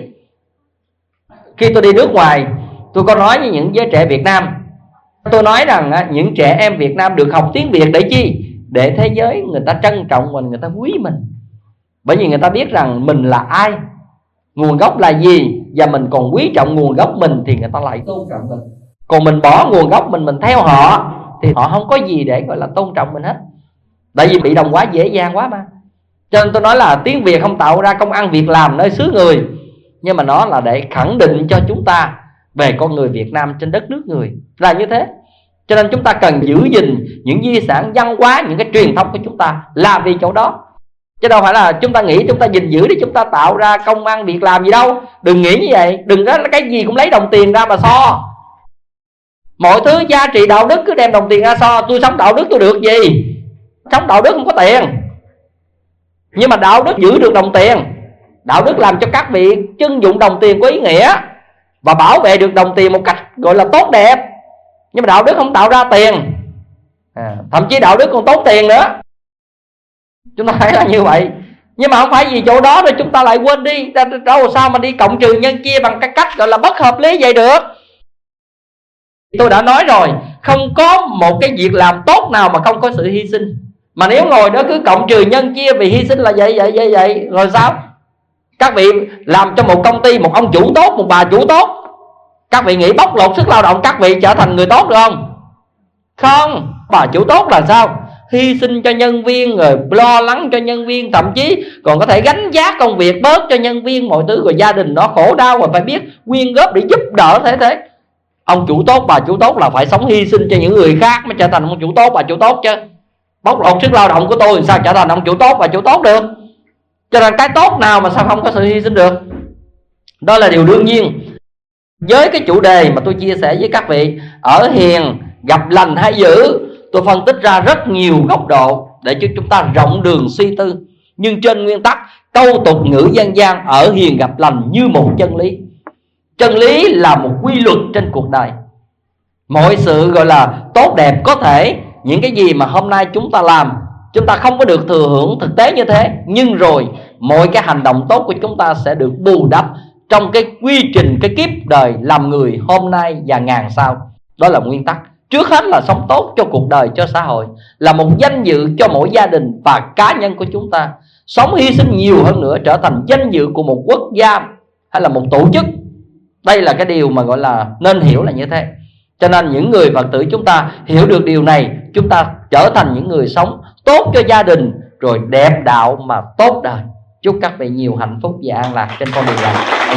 Khi tôi đi nước ngoài, tôi có nói với những giới trẻ Việt Nam, tôi nói rằng những trẻ em Việt Nam được học tiếng Việt để chi? Để thế giới người ta trân trọng mình, người ta quý mình. Bởi vì người ta biết rằng mình là ai, nguồn gốc là gì, và mình còn quý trọng nguồn gốc mình thì người ta lại tôn trọng mình. Còn mình bỏ nguồn gốc mình theo họ thì họ không có gì để gọi là tôn trọng mình hết. Tại vì bị đồng hóa dễ dàng quá mà. Cho nên tôi nói là tiếng Việt không tạo ra công ăn việc làm nơi xứ người, nhưng mà nó là để khẳng định cho chúng ta về con người Việt Nam trên đất nước người. Là như thế. Cho nên chúng ta cần giữ gìn những di sản văn hóa, những cái truyền thống của chúng ta là vì chỗ đó. Chứ đâu phải là chúng ta nghĩ chúng ta gìn giữ để chúng ta tạo ra công ăn việc làm gì đâu. Đừng nghĩ như vậy. Đừng có cái gì cũng lấy đồng tiền ra mà so. Mọi thứ giá trị đạo đức cứ đem đồng tiền ra so. Tôi sống đạo đức tôi được gì? Sống đạo đức không có tiền. Nhưng mà đạo đức giữ được đồng tiền. Đạo đức làm cho các vị trân dụng đồng tiền có ý nghĩa và bảo vệ được đồng tiền một cách gọi là tốt đẹp. Nhưng mà đạo đức không tạo ra tiền, thậm chí đạo đức còn tốn tiền nữa. Chúng ta thấy là như vậy. Nhưng mà không phải vì chỗ đó rồi chúng ta lại quên đi. Đâu sao mà đi cộng trừ nhân chia bằng cái cách gọi là bất hợp lý vậy được. Tôi đã nói rồi, không có một cái việc làm tốt nào mà không có sự hy sinh. Mà nếu ngồi đó cứ cộng trừ nhân chia vì hy sinh là vậy rồi sao? Các vị làm cho một công ty, một ông chủ tốt, một bà chủ tốt, các vị nghĩ bóc lột sức lao động các vị trở thành người tốt được không? Không. Bà chủ tốt là sao? Hy sinh cho nhân viên, rồi lo lắng cho nhân viên, thậm chí còn có thể gánh vác công việc bớt cho nhân viên mọi thứ, rồi gia đình nó khổ đau mà phải biết quyên góp để giúp đỡ thế. Ông chủ tốt, bà chủ tốt là phải sống hy sinh cho những người khác mới trở thành ông chủ tốt, bà chủ tốt chứ. Bóc lột sức lao động của tôi sao trở thành ông chủ tốt, bà chủ tốt được? Cho nên cái tốt nào mà sao không có sự hy sinh được? Đó là điều đương nhiên. Với cái chủ đề mà tôi chia sẻ với các vị, ở hiền, gặp lành hay dữ, tôi phân tích ra rất nhiều góc độ để cho chúng ta rộng đường suy tư. Nhưng trên nguyên tắc, câu tục ngữ dân gian ở hiền gặp lành như một chân lý. Chân lý là một quy luật trên cuộc đời. Mọi sự gọi là tốt đẹp, có thể những cái gì mà hôm nay chúng ta làm, chúng ta không có được thừa hưởng thực tế như thế, nhưng rồi mọi cái hành động tốt của chúng ta sẽ được bù đắp trong cái quy trình, cái kiếp đời làm người hôm nay và ngàn sau. Đó là nguyên tắc. Trước hết là sống tốt cho cuộc đời, cho xã hội, là một danh dự cho mỗi gia đình và cá nhân của chúng ta. Sống hy sinh nhiều hơn nữa, trở thành danh dự của một quốc gia hay là một tổ chức. Đây là cái điều mà gọi là nên hiểu là như thế. Cho nên những người Phật tử chúng ta hiểu được điều này, chúng ta trở thành những người sống tốt cho gia đình, rồi đẹp đạo mà tốt đời. Chúc các vị nhiều hạnh phúc và an lạc trên con đường này.